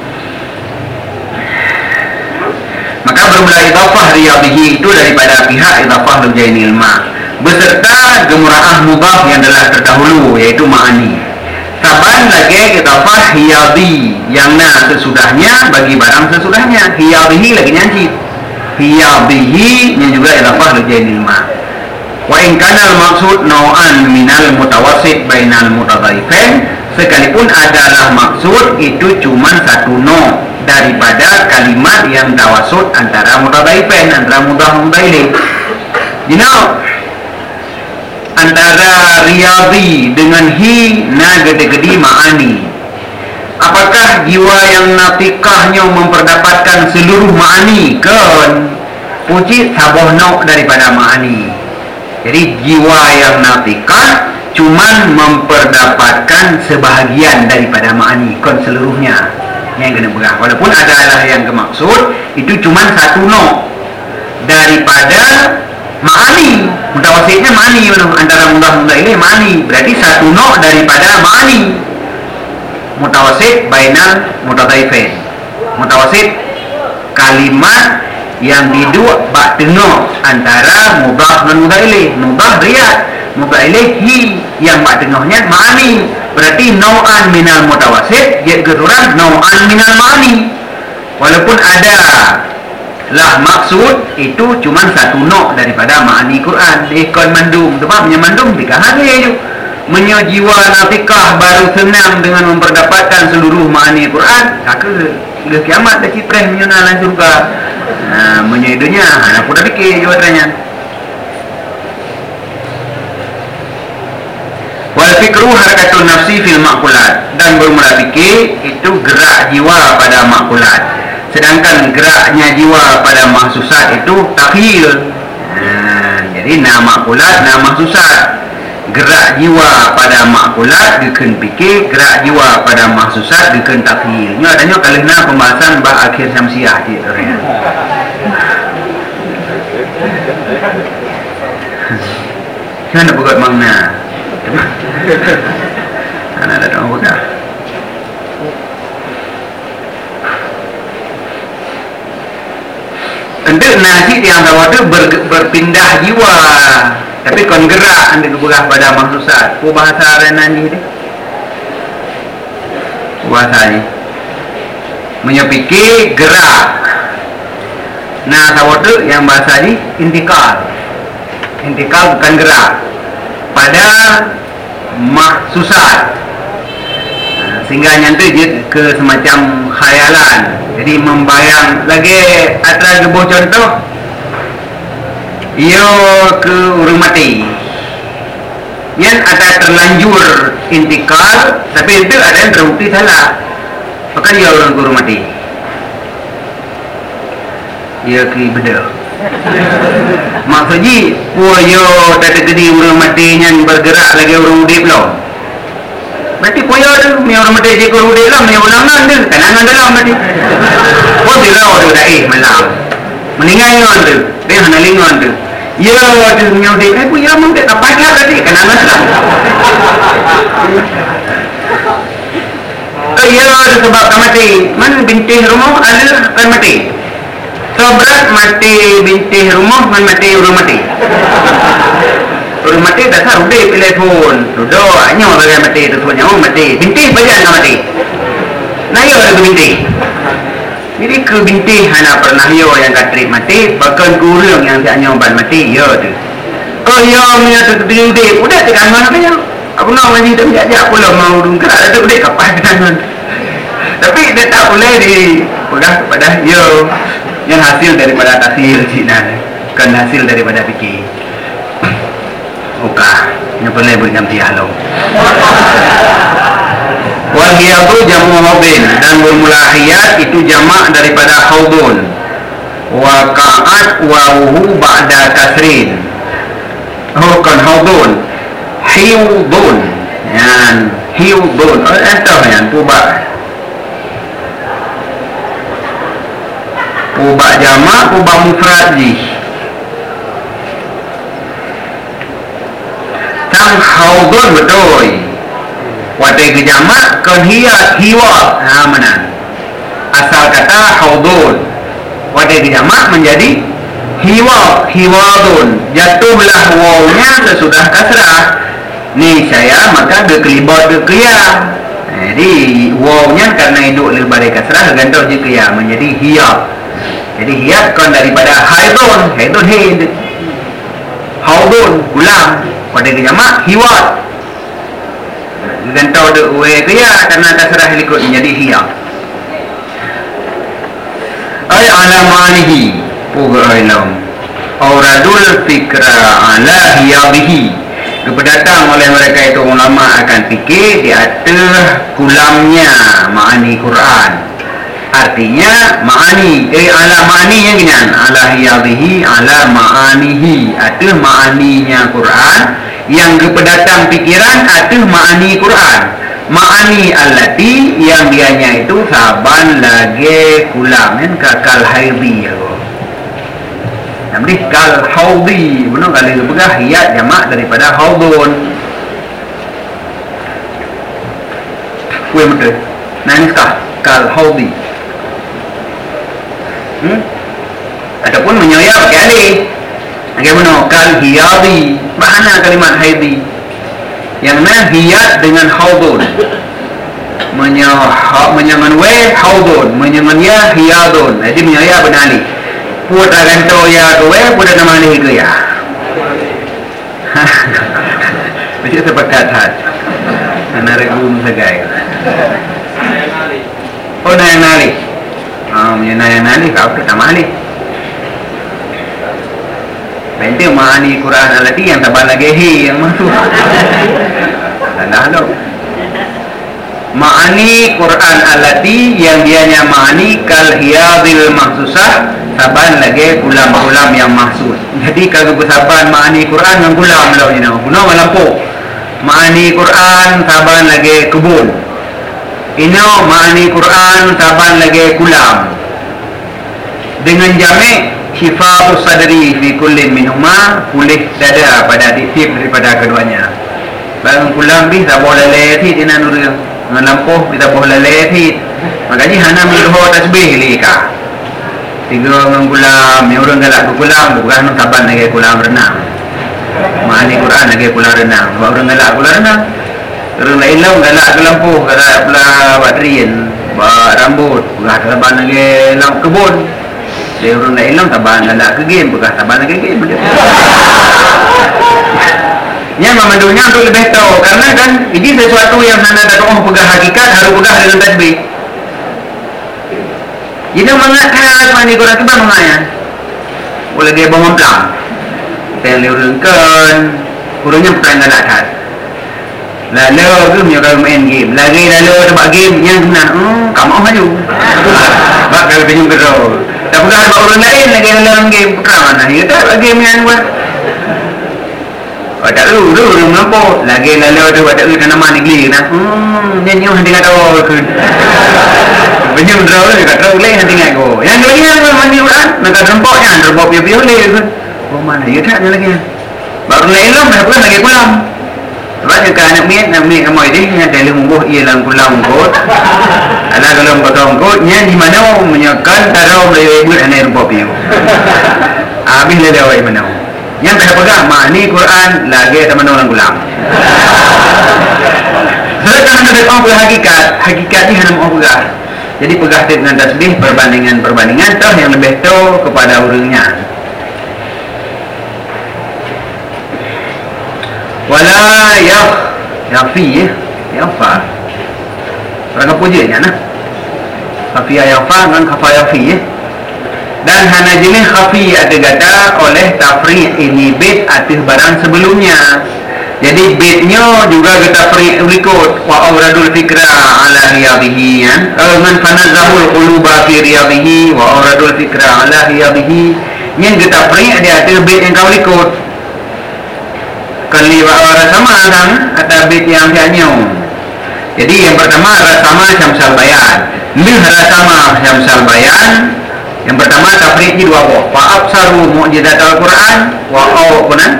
Maka bermula idafah riyadihi itu daripada pihak idafah lujainil ma' beserta gemura'ah mudhaf yang telah terdahulu yaitu ma'ani. Saban lagi idafah hiyadi yang sesudahnya bagi barang sesudahnya. Hiyadihi lagi nyanci. Hiyadihi yang juga idafah lujainil ma'. Wa in kana al-maqsud nau'an minal mutawassit bainal mutadhaifain, sekalipun adalah maksud itu cuma satu no daripada kalimat yang tawasud antara mutadhaifain, antara mudhaf ilaih. You know, antara riyadi dengan hi na gede-gede ma'ani. Apakah jiwa yang natikahnya memperdapatkan seluruh ma'ani kan? Puji saboh no daripada ma'ani. Jadi jiwa yang natikah cuman memperdapatkan sebahagian daripada ma'ani, kon seluruhnya yang kena pegang. Walaupun adalah yang kemaksud itu cuman satu no daripada ma'ani. Mutawassitnya ma'ani antara mudah-mudah ini ma'ani. Berarti satu no daripada ma'ani. Mutawassit bainal mutadhaifain. Mutawassit kalimat yang diduk bak tengah antara mudhaf dan mudhaf ilaih. Mudhaf riyad, mudhaf ilaih hi yang bak tengahnya ma'ani. Berarti nau'an minal mutawassit dia keturunan nau'an minal ma'ani. Walaupun ada lah maksud itu cuma satu no daripada ma'ani Quran. Ikon mandum sebab mandum dikahani je. Menyojiwa nafikah baru senang dengan memperdapatkan seluruh ma'ani Quran. Kaka ke kiamat dah cipreh menyonalan surga. Menyoidunya aku dah fikir jawatannya. Wal fikru harakatun nafsi fil ma'kulat, dan bermula fikir itu gerak jiwa pada ma'kulat. Sedangkan geraknya jiwa pada mahsusat itu takhil. Jadi nama ma'kulat, nama mahsusat. Gerak jiwa pada ma'kulat dikena fikir, gerak jiwa pada mahsusat dikena takhil. Ini adanya kalina pembahasan bah akhir Syamsiah di area. Saya nak buat makna. Anak ada orang buka. Untuk nasi yang tahu tu berpindah jiwa, tapi kon gerak anda keberah pada mahsusat. Ku bahasa renan ni. Bahasa ni. Menyepikir gerak. Nah, tahu tu yang bahasa ni intikal. Intikal bukan gerak. Pada mahsusat. Sehingga nyantai je ke semacam khayalan. Jadi membayang lagi atas gebuh contoh. Ia ke urang mati. Yang ada terlanjur intikal, tapi itu ada yang terbukti salah. Pakai dia orang guru mati. Ia kiri beda. Maksudnya, puyo tak gede orang mati yang bergerak lagi orang udip belum. Berarti puyo tu, ni orang mati je orang udip lah, ni ulangan tu, kenangan dalam mati. Oh bila orang dah malam, meninggal tu, dia hanya lingon tu. Ya tu ni udip, puyo mungkin tak payah tadi kenangan dalam. Ya sebab tak mati, mana binti rumah ada kan mati. Sobrat mati binti rumah man mati orang mati. Orang mati dasar udah telefon. Duduk nyawa bagi mati tu semua nyawa mati. Binti bagian tak mati. Nayo ada binti. Jadi ke binti hana pernah yo yang katrik mati, bahkan gurung yang tak nyawa mati yo tu. Oh yo punya tu binti udah tekan mana punya. Aku nak mandi tu ajak pula mau dungkrak tu udah kapas tangan. Tapi dia tak boleh dipegang kepada yo yang hasil daripada tasil Cina kan hasil daripada fikir yang boleh berikan dialog wal hiyadu jamu haudin dan bermula hiyad itu jamak daripada haudun wa ka'at wawuhu ba'da kasrin kan haudun hiudun yan hiudun entah yan ubah jamak, ubah mufrad ji. Tang haudun betul. Watai ke jamak kan hiwa. Mana? Asal kata haudun. Watai ke jamak menjadi hiwadun. Jatuhlah wawnya sesudah kasrah. Ni saya maka dia kelibat dia qiyam. Jadi wawnya karena hidup lebar kasrah gantung je qiyam menjadi hiya. Jadi hiat kan daripada haidun hid haudun gulam pada jamak hiwat gantau de we dia karena kasrah likut menjadi hiya ay alamanihi pugailum auradul fikra ala hiyabihi kependatang oleh mereka itu ulama akan fikir di atas kulamnya ma'ani Quran. Artinya ma'ani ala ma'ani yang gini ala hiyadihi ala ma'anihi ada ma'aninya Quran yang kependatang pikiran ada ma'ani Quran ma'ani allati yang dianya itu saban lagi kulam kan kakal haidhi ya namanya kal haudhi benar kali begah hiyat jamak daripada haudun kue betul nangis kah kal haudhi ataupun menyoya pakai alih bagaimana kal hiyadi mana kalimat haidi yang mana hiyat dengan haudun menyangan we haudun menyangan ya hiyadun jadi menyoya benali putra ganto ya we putra nama alih ke ya macam sepakat hat anak regum segai oh nali menyenai kau pertama kali. Penting ma'ani Quran alati yang tabal lagi yang masuk. Dah lo. Ma'ani Quran alati yang dianya ma'ani kal hiyadil mahsusah taban lagi ulam-ulam yang maksud. Jadi kalau bersaban ma'ani Quran dengan ulam lo ni nama. Guna malampu. Ma'ani Quran taban lagi kebun. Ino ma'ani Quran taban lagi kulam dengan jamek hifadus sadri fi kullin minhuma pulih dada pada disip daripada keduanya barang kulam ni tak boleh leti dina nuril melampuh kita boleh leti makanya hana miluh tasbih lika tiga menggulam yang orang galak kulam bukan taban lagi kulam renang ma'ani Quran lagi kulam renang orang galak kulam renang terus lain lah galak ke lampu galak pula baterin buat rambut bekas taban lagi lamp kebun dia orang lain lah taban galak ke game bekas taban lagi game yang memandunya untuk lebih tahu karena kan ini sesuatu yang anda tak tahu pegang hakikat harus pegang dengan tasbih ini mengatakan mani Quran itu mengaya boleh dia bangun pelang yang diurungkan urungnya pelang galak khas Lalu ke menyuruh main game. Lagi lalu sebab game yang guna. Kamu maju. Sebab kalau penyum gerau. Tak pernah ada orang lain lagi dalam game. Perang mana? Ya tak game yang buat. Tak dulu melampau. Lagi lalu tu ada tanaman negeri nak. Nyanyi hati kata ke. Penyum gerau tu kata lain hati kata. Yang lagi yang mandi Quran nak rempoknya, rempok piu-piu le. Oh mana? Ya tak lagi. Baru lain lah, mana pun lagi pulang. Sebab jika nak miet ramai dia yang dalam umbuh ialah pulang kot. Alah kalau bakal kot nya di mana menyekan tarau boleh buat anak rupa piu. Habis le lewat mana. Yang dah pegang mak ni Quran lagi teman orang pulang. Sedangkan ada orang hakikat ni hanya mau pegang. Jadi pegang dengan tasbih perbandingan tah yang lebih tahu kepada orangnya. Wala yafi yafa. Orang pujinya nah. Khafiya yafa dengan khafa yafi. Dan hana jenis khafi ada kata oleh tafri' ini bait atas barang sebelumnya. Jadi baitnya juga kita tafri' berikut wa awradul fikra ala riyadihi ya. Man fanazahul quluba fi riyadihi wa awradul fikra ala riyadihi. Yang kita tafri' dia atas bait yang kau ikut. Kali rasama kan atau bait yang hanya. Jadi yang pertama rasama syamsal bayan. Lih rasama syamsal bayan. Yang pertama tafriq di dua buah. Fa absaru mu'jizat al-Quran wa awqunan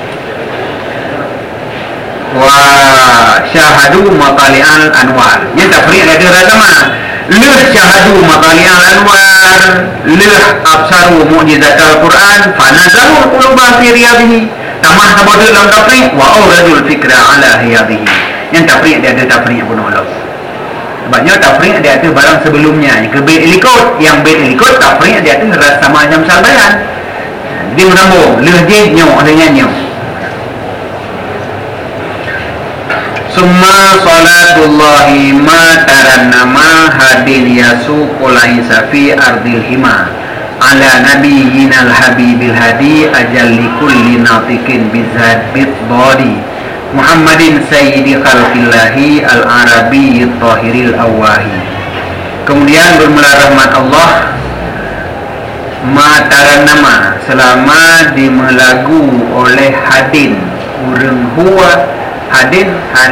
wa syahadu matali'al anwar. Yang tafriq ada rasama. Lih syahadu matali'al anwar, lih absaru mu'jizat al-Quran fa nazaru quluba fi riyadihi. Tamah sabada dalam tafriq wa awradul fikra ala riyadihi. Yang tafriq dia ada tafriq pun Allah. Sebabnya tafriq dia ada barang sebelumnya. Yang bait ilikut, yang bait ilikut tafriq dia ada ras sama macam salbayan. Dia menambung leh je nyo dengan nyo. Summa salatullahi ma tarannama hadin yasuqul safi ardil hima. Ala nabiyyina al-habibil hadi ajalli kulli natikin bizad bidbadi Muhammadin sayyidi khalqillahi al-arabi tahiril awahi. Kemudian bermula rahmat Allah mataran nama selama dimelagu oleh hadin urang huwa hadin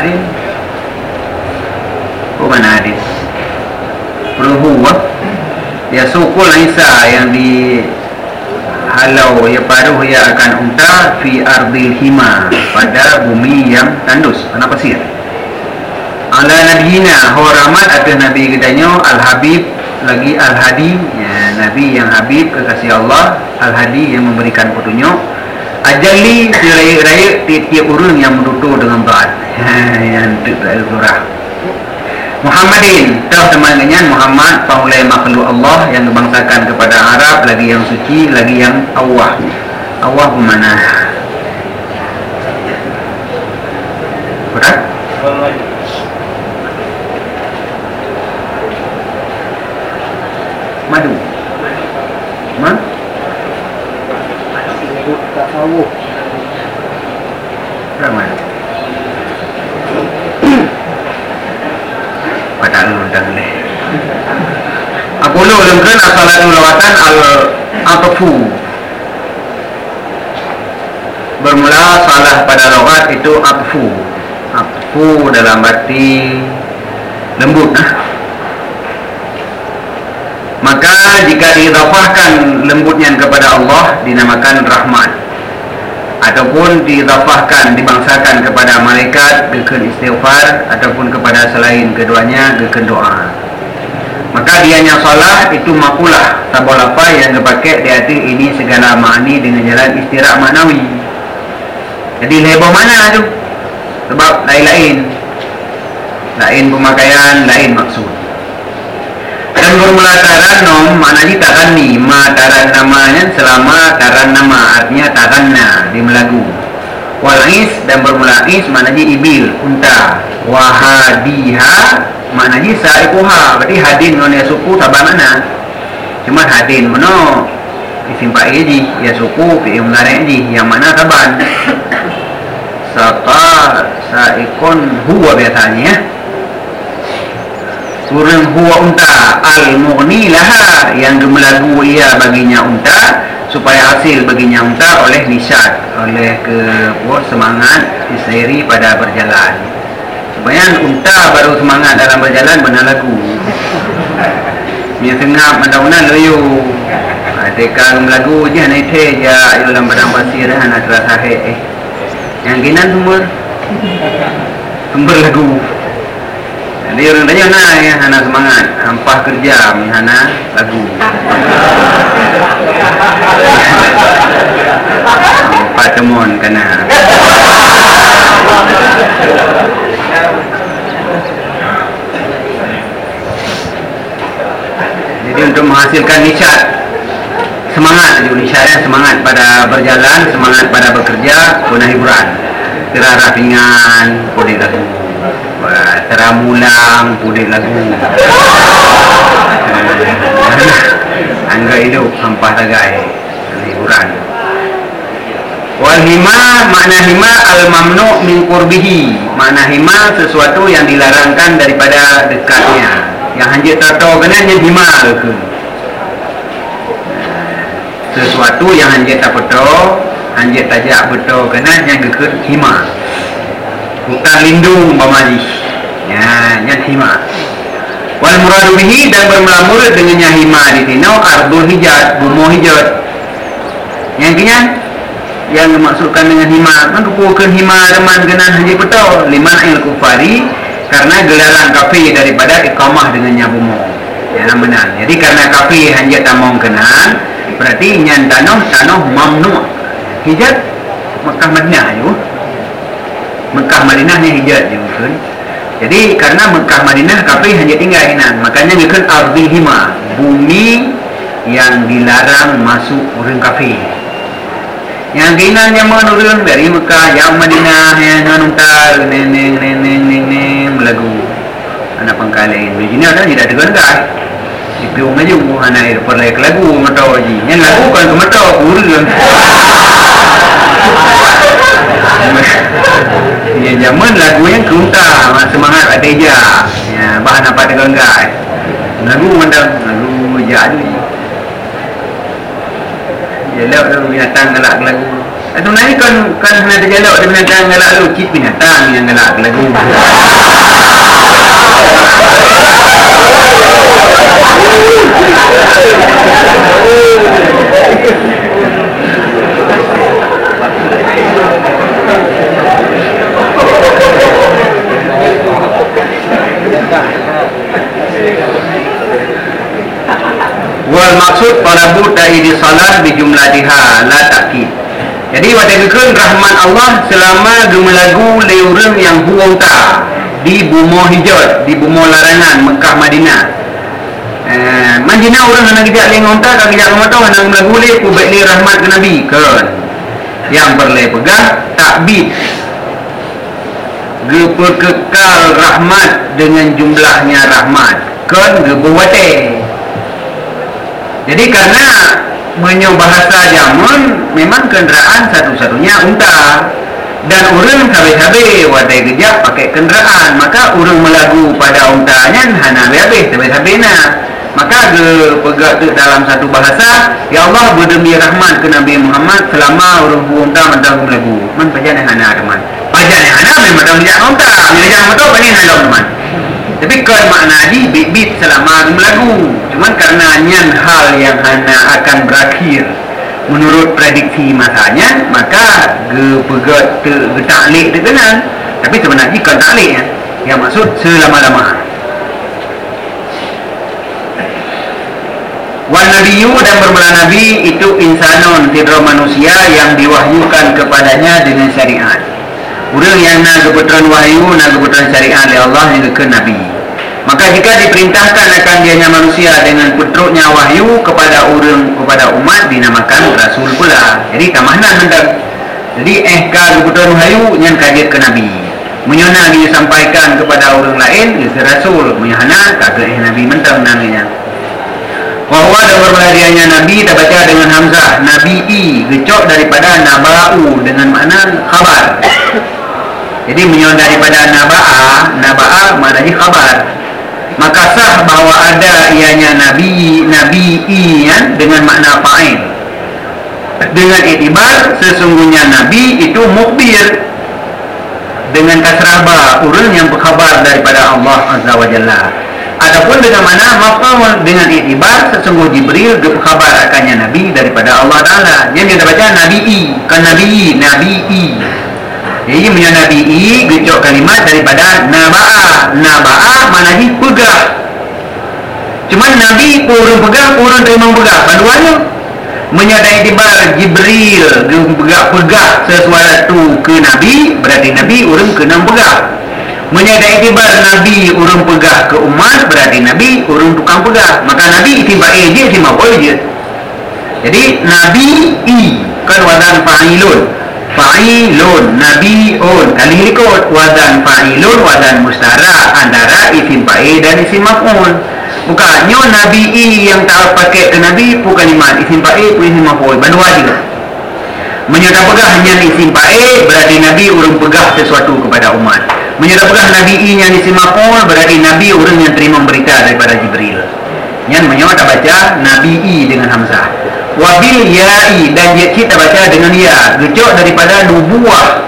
mana hadin urang huwa ya sukul Isa yang di halau ya paruh ya akan unta fi ardil hima pada bumi yang tandus mana pasir. Ala nabiyina horamat atas nabi kitanya al-habib lagi al-hadi ya, nabi yang habib kekasih Allah, al-hadi yang memberikan petunjuk, ajali raya-raya tiap urang yang menutur dengan baat yang tidak surah Muhammadin, tahu teman-temannya Muhammad paulai makhluk Allah yang dibangsakan kepada Arab, lagi yang suci, lagi yang Allah. Allah mana? Berat? Madu. Ma? Tasawuf. Ramai. Padahal undang leh. Aku lu lengkan asalatul lawatan al-atfu. Bermula salah pada logat itu atfu. Atfu dalam arti lembut Maka jika diidhafahkan lembutnya kepada Allah dinamakan rahmat. Ataupun diidhafahkan dibangsakan kepada malaikat dengan istighfar ataupun kepada selain keduanya dengan doa. Maka dianya salah itu makulah tabal apa yang dipakai di hati ini segala makni dengan jalan istirahat maknawi. Jadi lebar mana tu? Sebab lain-lain pemakaian, lain maksud. Dan bermula tarannom maknanya taranni, ma taran namanya selama taran nama artinya taranna di melagu. Wal is dan bermula is maknanya ibil unta. Wahadiha maknanya saikuha. Berarti hadin mana suku tabah mana? Cuma hadin mana isim fa'il ji, ya suku fi'il mudhari' ji yang mana taban. saikon huwa biasanya ya. Urang huwa unta al-mughni laha, yang gemelagu ia baginya unta, supaya hasil baginya unta oleh nisyat, oleh semangat disairi pada berjalan. Supaya unta baru semangat dalam berjalan benar lagu. Dia tengah mandaunan loyo. Tekang lagu je naik teh ya dalam padang pasir anak terasa yang kinan semua sumber lagu. Jadi orang tanya nah ya hana semangat, hampah kerja hana lagu. Hampah temon kena. Jadi untuk menghasilkan nisyat, semangat Indonesia, semangat pada berjalan, semangat pada bekerja, guna hiburan. Terarah ringan, pudih lagu. Teramulang, pudih lagu. Angga hidup, sampah tagai, hiburan. Wal hima, makna hima al-mamnu min qurbihi. Makna hima sesuatu yang dilarangkan daripada dekatnya. Yang hanjit tahu kenanya hima ke. Sesuatu yang hanjit tak betul, hanjit tajak betul kenanya ke hima. Hutan lindung bamali. Ya, nya hima. Wal muradu bihi, dan bermelamur dengannya hima di sini ardul hijat, bumi hijat. Yang kinya yang dimaksudkan dengan hima kan kepukan hima reman genan haji betul liman il kufari, karena gelaran kafir daripada iqamah dengannya bumi. Ya benar. Jadi karena kafir hanya tamong kenan, berarti nyan tanah mamnu. Hijat Mekah Madinah yo. Mekah Madinah ni hijat je kan. Jadi karena Mekah Madinah kafir hanya tinggal hinan, makanya ngeun ardi hima, bumi yang dilarang masuk orang kafir. Yang hinan yang menurun dari Mekah yang Madinah yang nuntal neng lagu anak pangkalain. Begini ada tidak dengar kan? Ibu ngaju anak perlek lagu matau ji. Yang lagu kan matau urun. Ya zaman lagu yang kunta semangat ada je. Ya bahan apa dengar kan? Lagu mandang lagu jadi. Jelak tu binatang galak lagu. Atau nanti kan hanya terjelak dengan binatang galak lu, cip binatang yang galak lagu. Wal maksud talabu ta'idi salat bi jumlatiha la ta'kid. Jadi wadagkeun rahmat Allah selama gemelagu leurang yang huwauta di bumo hijat, di bumo larangan Mekah Madinah. Manjina orang hendak kijak lengonta ka kijak moto hendak melagu le ku baik le rahmat ke Nabi kan. Yang berle pegah takbid. Kekal rahmat dengan jumlahnya rahmat kan gebuwate. Jadi karena menyo bahasa jamun memang kendaraan satu-satunya unta, dan orang sabe-sabe wadai gejak pakai kendaraan, maka orang melagu pada untanya hana habis sabe-sabena. Maka pegak dalam satu bahasa, ya Allah berdemi rahmat ke Nabi Muhammad selama orang unta mentang melagu. Man pajan hana teman. Pajan hana memang mentang gejak unta, gejak motor paling hana teman. Tapi kan makna di bit selama melagu. Cuman karena nyan hal yang hanya akan berakhir menurut prediksi masanya, maka pegat taklik terkenal. Tapi sebenarnya kan taklik ya. Yang maksud selama-lama. Wan nabiyyu, dan bermula nabi itu insanun, tidro manusia yang diwahyukan kepadanya dengan syariat. Orang yang nak keputusan wahyu, nak keputusan syariat oleh Allah yang ke Nabi. Maka jika diperintahkan akan dianya manusia dengan putruknya wahyu kepada orang, kepada umat, dinamakan Rasul pula. Jadi tamahna mendak. Jadi keputusan wahyu yang kaget ke Nabi. Menyona dia sampaikan kepada orang lain, dia Rasul. Menyana kaget Nabi mentang namanya. Wahwa dan berbaladiannya Nabi tak baca dengan Hamzah. Nabi'i, gecok daripada naba'u dengan makna khabar. Jadi menyon daripada naba'a maknanya khabar. Maka sah bahawa ada ianya nabi'i kan, dengan makna fa'il. Dengan iktibar sesungguhnya nabi itu mukbir dengan kasrah ba, orang yang berkhabar daripada Allah Azza wa Jalla. Adapun dengan mana maf'ul dengan iktibar sesungguh Jibril berkhabar akannya nabi daripada Allah Taala. Yang kita baca nabi'i, kan nabi'i. Jadi punya nabi'i gecok kalimat daripada naba'a maknanya pegah. Cuma nabi orang pegah, orang terima pegah. Paduannya menyadai iktibar Jibril pegah sesuatu ke nabi, berarti nabi orang kena pegah. Menyadai iktibar nabi orang pegah ke umat, berarti nabi orang tukang pegah. Maka nabi iktibar je isim maf'ul je. Jadi nabi'i kan wazan fa'ilun nabi'un kali ikut wazan fa'ilun wazan mustara antara isim fa'il dan isim maf'ul. Bukannya nabi'i yang tak pakai ke nabi pun kalimat isim fa'il pun isim maf'ul bandua juga. Menyatakan pegah hanya isim fa'il berarti nabi orang pegah sesuatu kepada umat. Menyatakan pegah nabi'i yang isim maf'ul berarti nabi orang yang terima berita daripada Jibril. Yang menyatakan baca nabi'i dengan hamzah. Wabil ya'i dan kita baca dengan ya. Gecok daripada nubuwah.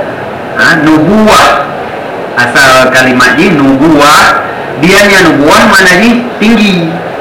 Nubuwah asal kalimat ini nubuwah. Dianya nubuwah maknanya tinggi.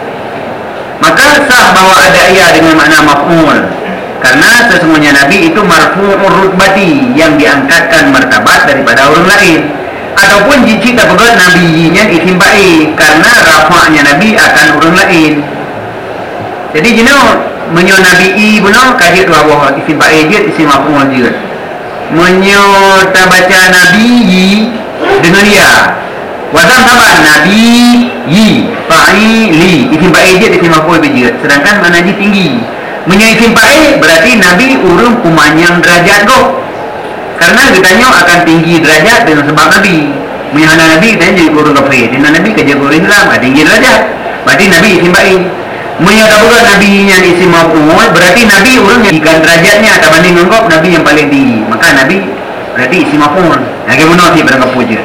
Maka sah bahawa ada ia dengan makna maf'ul. Karena sesungguhnya Nabi itu marfu'ur rutbati, yang diangkatkan martabat daripada orang lain. Ataupun jika tak pegat Nabi-nya isim fa'il, karena rafa'nya Nabi akan orang lain. Jadi jenuh menyo nabi'i benar kaji tu bawah isim fa'il je isim maf'ul je. Menyo tak baca nabi'i dengan ya. Wazan taban nabi'i fa'ili isim fa'il je isim maf'ul je. Sedangkan maknanya tinggi. Menyo isim fa'il berarti nabi urung kumanyang derajat go. Karena ditanya akan tinggi derajat dengan sebab nabi. Menyana nabi kita jadi urung kafir. Dengan nabi kerja urung Islam tinggi derajat. Berarti nabi isim fa'il. Menyatakan nabi yang isim maf'ul berarti nabi orang yang ikan derajatnya tak banding engkau nabi yang paling tinggi. Maka nabi berarti isim maf'ul. Lagi mana sih berangkat puja.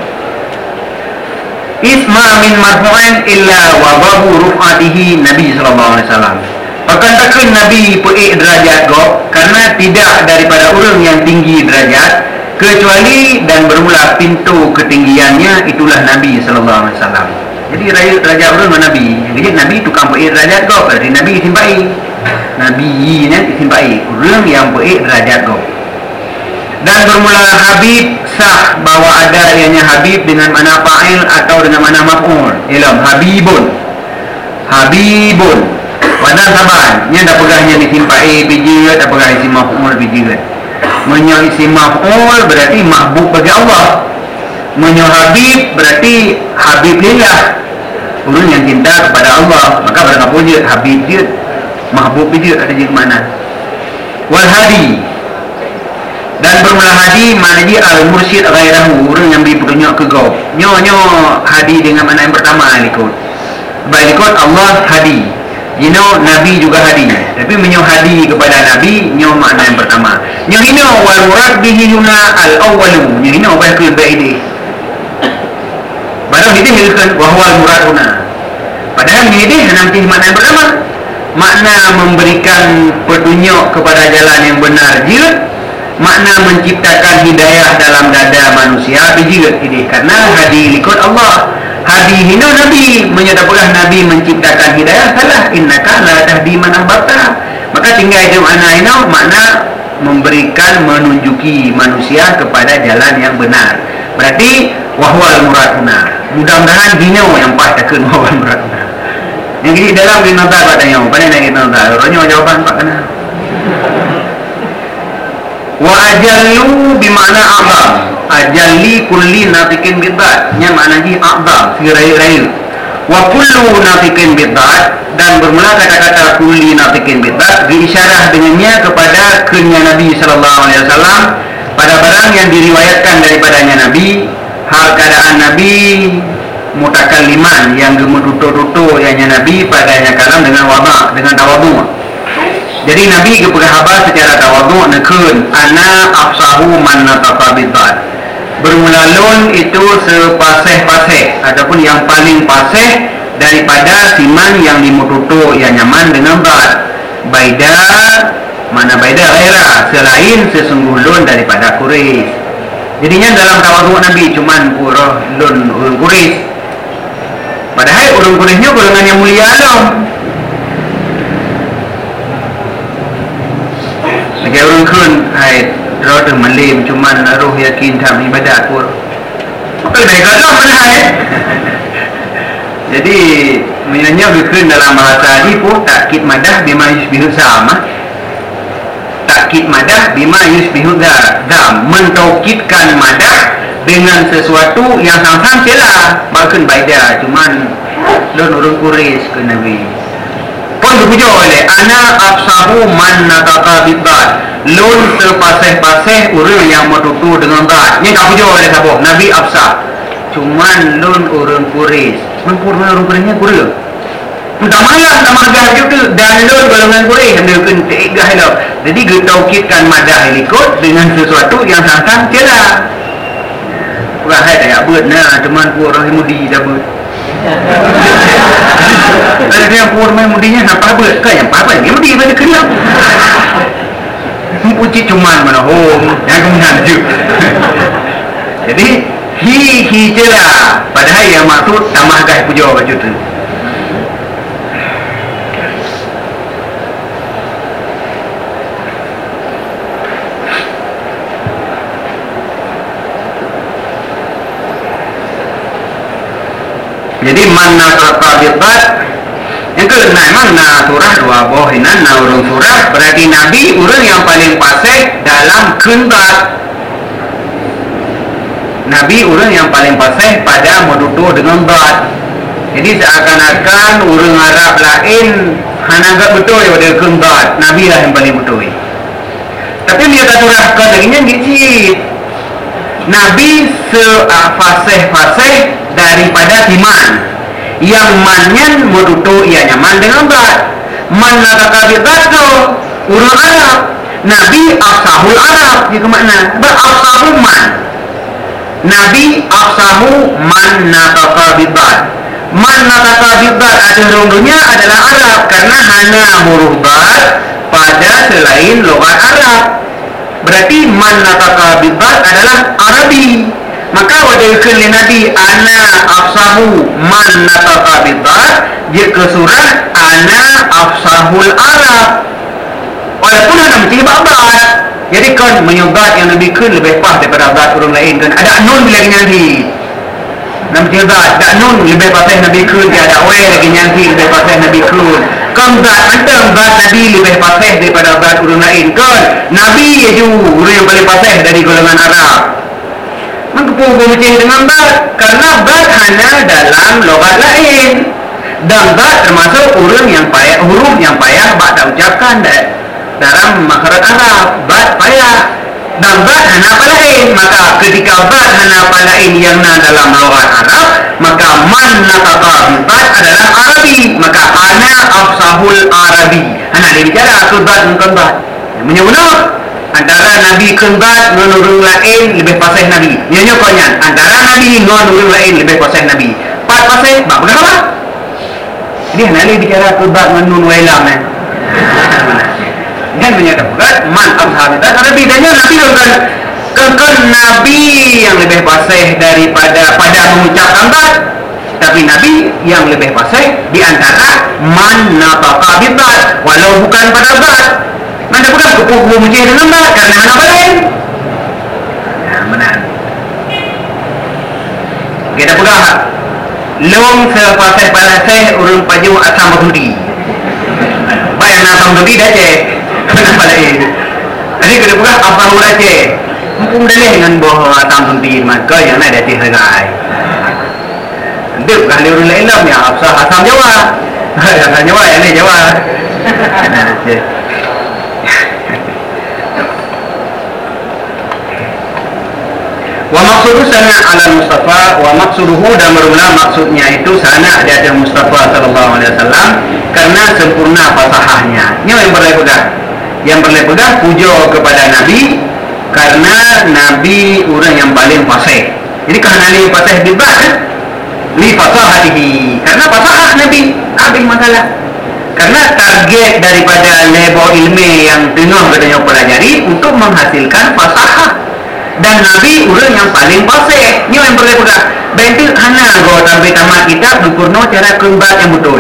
Isma min marfu'in illa wa babu ruf'atihi Nabi sallallahu alaihi wasallam. Bahkan takkan nabi peik derajat go karena tidak daripada orang yang tinggi derajat kecuali dan bermula pintu ketinggiannya itulah Nabi sallallahu alaihi wasallam. Jadi raja orang Nabi. Jadi Nabi tukang peik derajat kau. Berarti Nabi isim fa'il. Nabi-nya isim fa'il. Orang yang peik derajat kau. Dan bermula Habib sah bahawa ada ianya Habib dengan makna fa'il atau dengan makna maf'ul. Ilham Habibun. Wadah saban. Nya dah pegahnya isim fa'il biji, dah pegah isim maf'ul biji. Menyo isim maf'ul berarti mahbub bagi Allah. Menyo Habib berarti Habib lillah, orang yang cinta kepada Allah. Maka berapa pun dia Habib dia, mahbub dia ada je mana. Wal hadi dan bermula hadi maknanya al mursyid ghairahu, orang yang beri petunjuk ke kau. Nyo hadi dengan makna yang pertama ikut. Baik ikut Allah hadi. Nabi juga hadi. Tapi menyo hadi kepada Nabi nyo makna yang pertama. Nyo ini wal murad bihi huna al awwalu. Nyo ini apa yang baik. Baru ini hilkan wahwal muraduna. Padahal ini nanti makna yang pertama, makna memberikan petunjuk kepada jalan yang benar juga, makna menciptakan hidayah dalam dada manusia juga ini. Karena hadi likut Allah, hadi hina Nabi, menyatakan Nabi menciptakan hidayah salah. Innaka la tahdi man ahbabta. Maka tinggal itu makna memberikan, menunjuki manusia kepada jalan yang benar. Berarti wahwal muraduna. Mudah-mudahan dino yang pas takkan wahwal muraduna. Yang ini dalam dinota katanya, pada nak dinota. Orangnya jawaban pak kena. Wa ajallu bimakna a'zam. Ajalli kulli nafikin bidat. Nya maknanya a'zam, sirai-rai. Wa kullu nafikin bidat, dan bermula kata-kata kulli nafikin bidat diisyarah dengannya kepada kenya Nabi sallallahu alaihi wasallam pada barang yang diriwayatkan daripadanya Nabi, hal keadaan Nabi mutakalliman yang gemetutu-tutu ianya Nabi padanya kalam dengan wada, dengan tawadhu. Jadi Nabi kepada khabar secara tawadhu nekeun ana afsahu man nataqa bidat. Bermula lun itu sepaseh-paseh ataupun yang paling paseh daripada siman yang dimututu yang nyaman dengan bat. Baida mana baida ghaira, selain sesungguh lun daripada Quraisy. Jadinya dalam tawadhu Nabi cuman purah lun urang Quraisy. Padahal urang Quraisynya golongan yang mulia dong. Lagi orang kun hai roda malim cuman roh yakin tham ibadat pun. Maka lebih galau mana hai. Jadi menyanyi berkun dalam bahasa ini pun takkid madah bima yusbihu sama. Takkid madah bima yusbihu dam, mentaukidkan madah dengan sesuatu yang sama-sama celah. Bahkan baida cuman lon urang Quraisy ke Nabi. Pun dipuja oleh ana afsahu man nataka bidat, lon terpaseh-paseh urang yang metutu dengan bat. Ini tak puja oleh siapa? Nabi afsah. Cuman lon urang Quraisy, sempurna urang Quraisynya Quraisy. Tak malah tak margah juga dan lon golongan Quraisy hendak kentik gahlah. Jadi getaukidkan madah ikut dengan sesuatu yang sama-sama celah. Bukan hai tak buat nah cuman purah mudi dah buat. Ada yang pur main mudinya apa buat kan yang apa dia mudi pada kena. Puji cuman mana home yang kemudian je. Jadi hi celah padahal yang maksud tambah gas puja baju tu. Jadi mana tertabiqat yang kena mana surah dua bohinan na urang surah berarti Nabi urang yang paling fasih dalam kendat. Nabi urang yang paling fasih pada menuduh dengan bat. Jadi seakan-akan urang Arab lain hanagak betul pada kendat. Nabi lah yang paling betul. Tapi dia kata surahkan laginya gitu. Nabi se-fasih-fasih daripada siman yang manyan menutu ia nyaman dengan bat. Man nataka bidat tu urang Arab. Nabi afsahul Arab itu makna afsahu man. Nabi afsahu man nataka bidat. Man nataka bidat ada rongdonya adalah Arab karena hanya huruf bat pada selain logat Arab. Berarti man nataka bidat adalah Arabi. Maka wajahkan oleh Nabi ana afsahu man nataka bidat, dia ke surah ana afsahul Arab. Walaupun ada mesti babat. Jadi kan menyubat yang Nabi kan lebih pas daripada bat orang lain kan. Ada nun lagi nanti. Nabi bat ada nun lebih pasal Nabi kan, dia ada way lagi nanti lebih pasal Nabi kan. Kan bat antara bat Nabi lebih pasal daripada bat orang lain kan. Nabi itu orang yang paling pasal dari golongan Arab. Maka pun macam dengan bat karena bat hanya dalam logat lain dan bat termasuk huruf yang payah bat tak ucapkan dalam makhraj Arab. Bat payah dan bat hanya apa lain. Maka ketika bat hanya apa lain yang dalam logat Arab, maka man nataka bidat adalah Arabi. Maka hanya afsahul Arabi. Hanya dia bicara bat bukan bat. Menyebut antara Nabi kembat dengan orang lain lebih pasal Nabi. Nyonya konyan antara Nabi dengan orang lain lebih pasal Nabi. Pat pasal bab bukan apa? Dia nanti bicara kembat dengan nun wailam kan. Kan menyatakan man ashabidat Arabi dan Nabi kan Nabi yang lebih pasal daripada pada mengucapkan bat. Tapi Nabi yang lebih pasal di antara man nataka bidat walau bukan pada bat. Mana bukan kupu-kupu muncul dengan bat karena anak lain. Nah, benar. Kita pegang long sepasai-pasai urang paju asam budi. Baik asam budi dah cek. Kenapa lain? Jadi kita pegang apa ulah cek. Mumpung dah dengan boh asam budi maka yang nak dah cek hargai. Dek kali urang lain lah yang asam Jawa. Asam Jawa yang ni Jawa. Nah, cek. Wa maksudu sana ala Mustafa wa maksuduhu dan bermula maksudnya itu sana di atas Mustafa sallallahu alaihi wasallam karena sempurna fasahahnya. Ini yang berlepedah puja kepada Nabi karena Nabi orang yang paling fasih. Jadi kerana li fasih dibat li fasahatihi, karena fasahah Nabi habis masalah. Karena target daripada level ilmu yang tengah katanya pelajari untuk menghasilkan fasahah, dan Nabi orang yang paling fasih. Ni yang boleh pegang. Bentuk hana go sampai tamat kitab dupurno cara kembat yang betul.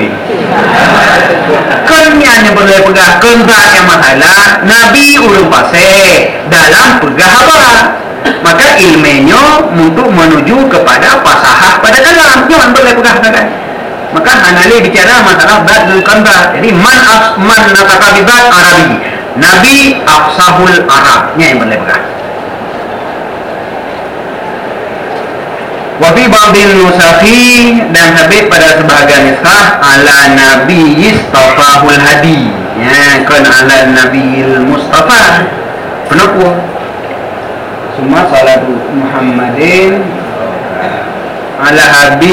Kenya yang boleh pegang kembat yang masalah. Nabi orang fasih dalam pegang apa? Maka ilmunya untuk menuju kepada fasahah pada kalam. Ni yang boleh pegang kan? Maka hanali bicara masalah badul kembat. Jadi man nakata bibat Arabi. Nabi afsahul Arab. Ni yang boleh pegang. Wafi ba'dil nusakhi, dan habis pada sebahagian nuskah ala nabi istafahul hadi, ya kan, ala nabiyil mustafa penuh semua salatu Muhammadin ala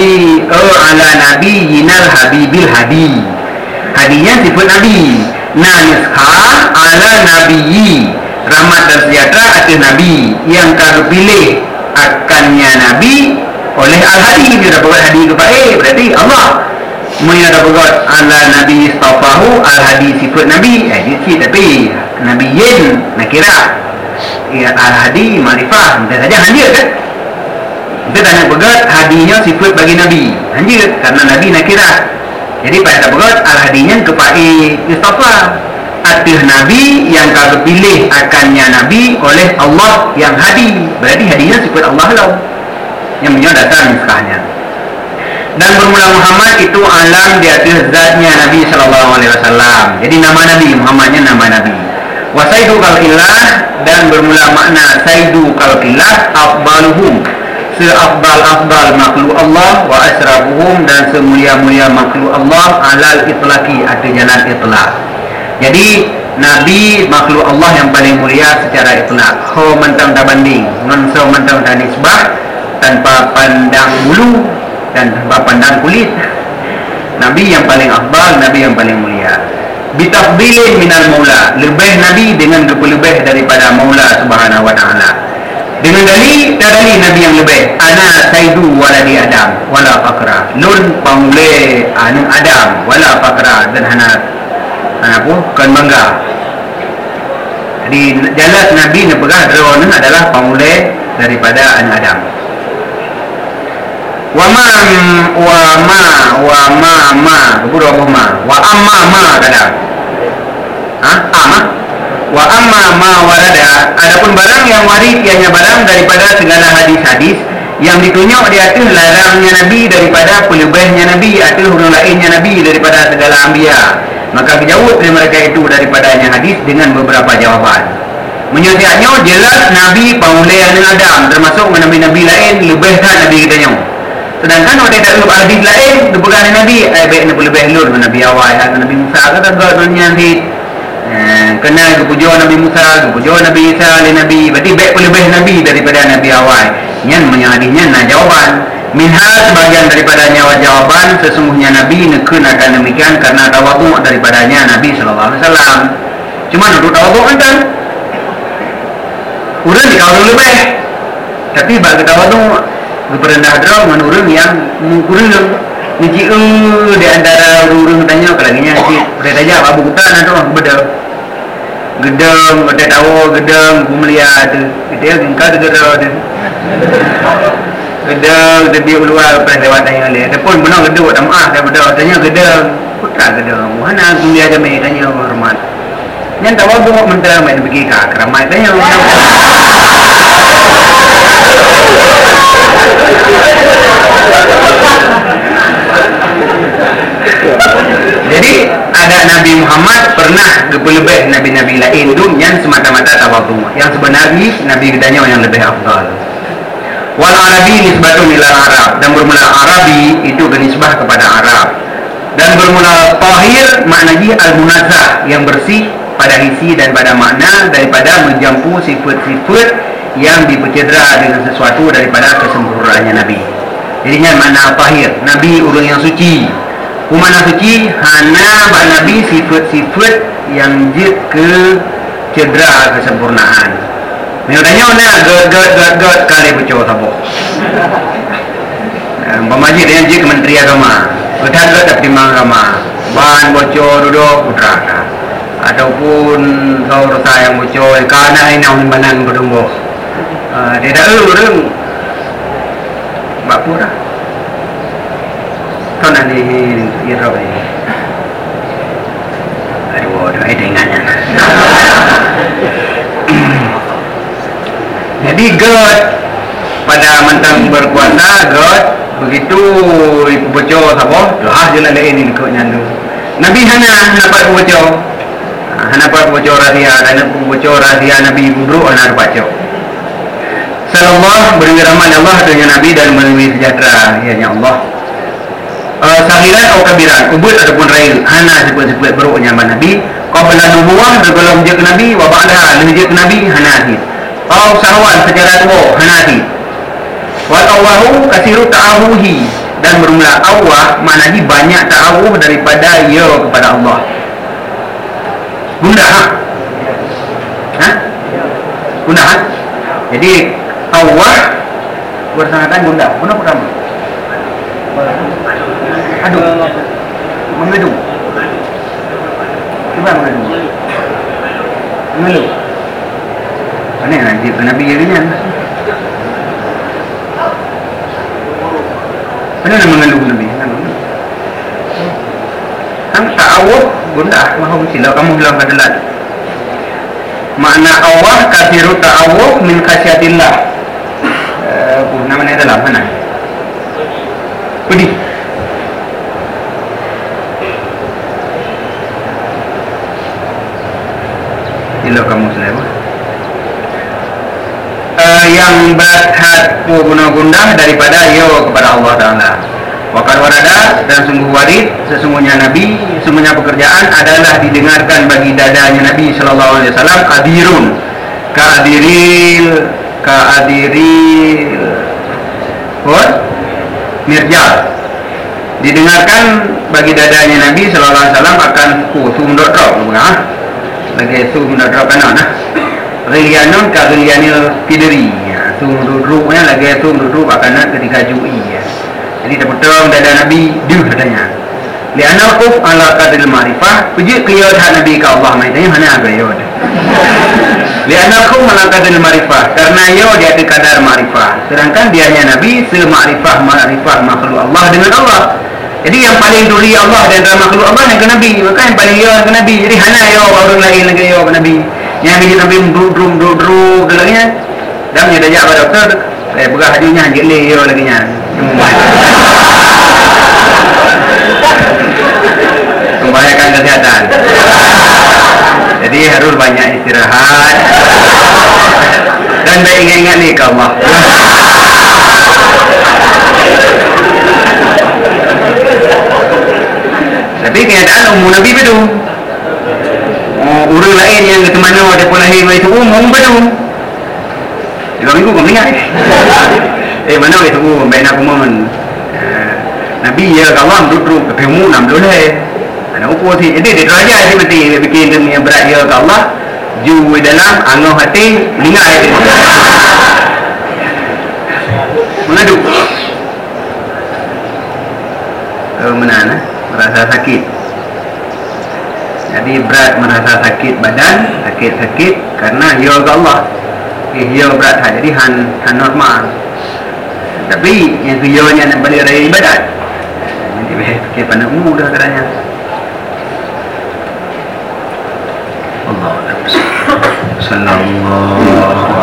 ala nabiyinal habibil hadi. Hadinya sifat nabi. Nah nuskah ala nabiyyi, rahmat dan sejahtera atas nabi yang terpilih akannya nabi oleh al-hadi. Dia dapat hadi kepada berarti Allah punya dapat ala nabi istafahu, al-hadi sifat nabi jadi tapi nabiyin nakira ya, al-hadi marifah kita saja hanjir kan. Kita tanya pegat hadinya sifat bagi nabi hanjir karena nabi nakira. Jadi pada dapat al-hadinya kepada istafa atas nabi yang terpilih akannya nabi oleh Allah yang hadi, berarti hadinya sifat Allah lah yang punya dasar nuskahnya. Dan bermula Muhammad itu alam di atas zatnya Nabi SAW. Jadi nama Nabi Muhammadnya nama Nabi. Wa sayyidu khalqillah, dan bermula makna sayyidu khalqillah afdaluhum, seafdal makhluk Allah, wa asrafuhum, dan semulia-mulia makhluk Allah alal itlaqi, ada jalan itlaq. Jadi Nabi makhluk Allah yang paling mulia secara itlaq. Ho mentang tak banding, non so mentang tak nisbah, tanpa pandang bulu dan tanpa pandang kulit. Nabi yang paling afdal, Nabi yang paling mulia. Bitafdilin minal maula, lebih Nabi dengan lebih daripada maula subhanahu wa ta'ala. Dengan dalil Nabi yang lebih. Ana sayyidu waladi Adam wala faqra, lun pamule anu Adam wala faqra, dan hana pun kan bangga. Jadi jelas Nabi yang pegang drone adalah pamule daripada anak Adam. Wa amma kadang. Wa amma ma warada, adapun barang yang warid ianya barang daripada segala hadis-hadis yang ditunjuk di atas larangnya Nabi daripada pelebihnya Nabi atau huruf lainnya Nabi daripada segala anbiya, maka dijawab dari mereka itu daripadanya hadis dengan beberapa jawaban. Menyatakannya jelas Nabi pamulai Adam, termasuk Nabi-Nabi lain lebih kan Nabi kita nyawa. Sedangkan orang tak lupa hadis lain dipegang Nabi, baik nak lebih lur Nabi awal atau Nabi Musa kata dunia ni kena kepujuan Nabi Musa, kepujuan Nabi Isa, Nabi, berarti baik lebih Nabi daripada Nabi awal. Yang menyahadinya nak jawaban. Minha sebagian daripada jawaban sesungguhnya Nabi nekun akan demikian karena tawadhu daripadanya Nabi SAW. Cuma untuk tawadhu kan urang dikawal lebih, tapi bagi tawadhu keperendah draw dengan orang yang mengkurang niji di antara orang tanya kelaginya si berita aja abu kita nanti orang gedeng berita tahu gedeng kumelia tu kita yang tinggal tu gedeng tapi keluar pada lewat tanya le telepon benar gedeng tak maaf dia benar tanya gedeng putra gedeng mana kumelia je mai tanya hormat yang tahu buat mentera main pergi ke keramai tanya jadi ada Nabi Muhammad pernah lebih Nabi-Nabi lain tu yang semata-mata tawadhu, yang sebenarnya Nabi kitanya yang lebih afdal. Wal Arabi nisbatun ila Arab, dan bermula Arabi itu bernisbah kepada Arab, dan bermula Tahir maknanya al-munazzah, yang bersih pada isi dan pada makna daripada menjampu sifat-sifat yang dipecedera dengan sesuatu daripada kesempurnaannya Nabi. Jadinya makna Tahir, Nabi orang yang suci. Mana suci hana bak Nabi sifat-sifat yang jid ke cedera kesempurnaan. Tanya nak god kali bocor sabuk. Pemaji dengan je Kementeri Agama. Betul tak timang agama. Ban bocor duduk putra. Ataupun saudara saya yang bocor karena ini orang banang berdumbuh. Dia dah orang bapura. Kau nak ni irau ni. Aduh, dah dengannya. Jadi God pada mentang berkuasa, God begitu bocor apa? Doa je nak lain ikutnya tu. Nabi hana dapat bocor. Hana dapat bocor rahsia dan bocor rahsia Nabi buruk hana dapat bocor. Sallallahu beri rahmat Allah dengan Nabi dan melalui sejahtera ya Allah. Sahiran atau kabiran, ubud ataupun rail, hana sebut-sebut buruknya Nabi. Qabla nubuwah sebelum dia ke Nabi, wa ba'daha dia ke Nabi hana hid. Au sahwan secara tua hana hid. Wa tawahu kasiru ta'awuhi dan bermula awah maknanya banyak ta'awuh daripada ya kepada Allah. Gundah ha? Gundah ha? Jadi awah bersangatan gundah. Mana pertama? Aduh. Mengadu. Cuba mengadu. Mengadu. Mana nanti Nabi jadinya? Mana nak mengeluh Nabi? Kan ta'awuh gundah. Mahu silap kamu bilang kadalat. Makna awah kasiru ta'awuh min khasyatillah. Namanya dalam mana? Pedih. Silap kamu selama. Yang berat gundah daripada yo kepada Allah Ta'ala. Wakar warada dan sungguh warid sesungguhnya Nabi, sesungguhnya pekerjaan adalah didengarkan bagi dadanya Nabi Sallallahu Alaihi Wasallam kadirun, kaadiril, what? Mirjal. Didengarkan bagi dadanya Nabi Sallallahu Alaihi Wasallam akan sum.drop, bukan? Lagi sum.drop kanan, nah. Rilyanun ka rilyanil pideri. Sum.drupnya lagi sum.drup akan ketika ju'i. Jadi terpotong dada Nabi dia katanya. Li'anna quf ala qadril ma'rifah, puji qiyad Nabi ka Allah mai tanya mana aga yo. Li'anna quf ala qadril ma'rifah, karena yo dia ada kadar ma'rifah. Sedangkan dianya Nabi se-ma'rifah makhluk Allah dengan Allah. Jadi yang paling duri Allah dan antara makhluk Allah yang ke Nabi, maka yang paling yo ke Nabi. Jadi hana yo orang lain lagi yo ke Nabi. Yang Nabi drum lagi dan dia dah pada doktor berah hadirnya hanya le yo lagi nya. Membahayakan kesehatan. Jadi harus banyak istirahat dan baik ingat-ingat ni ke Allah. Tapi kenyataan umum Nabi betul. Orang lain yang ke mana ada pun lahir itu umum betul. 2 minggu kau ingat. Mana itu umum baik nak umum. Nabi ya kawan duduk ke pemu nam boleh. Ana ukur si jadi dia raja si mesti bikin demi yang berat ya ke Allah. Ju dalam angau hati lingai dia. Mengadu. Mana merasa sakit. Jadi berat merasa sakit badan, sakit karena ya ke Allah. Ya berat jadi han normal. Tapi yang tujuannya nak balik raya ibadat. Nanti fikir pandang mudah katanya. Allah sallallahu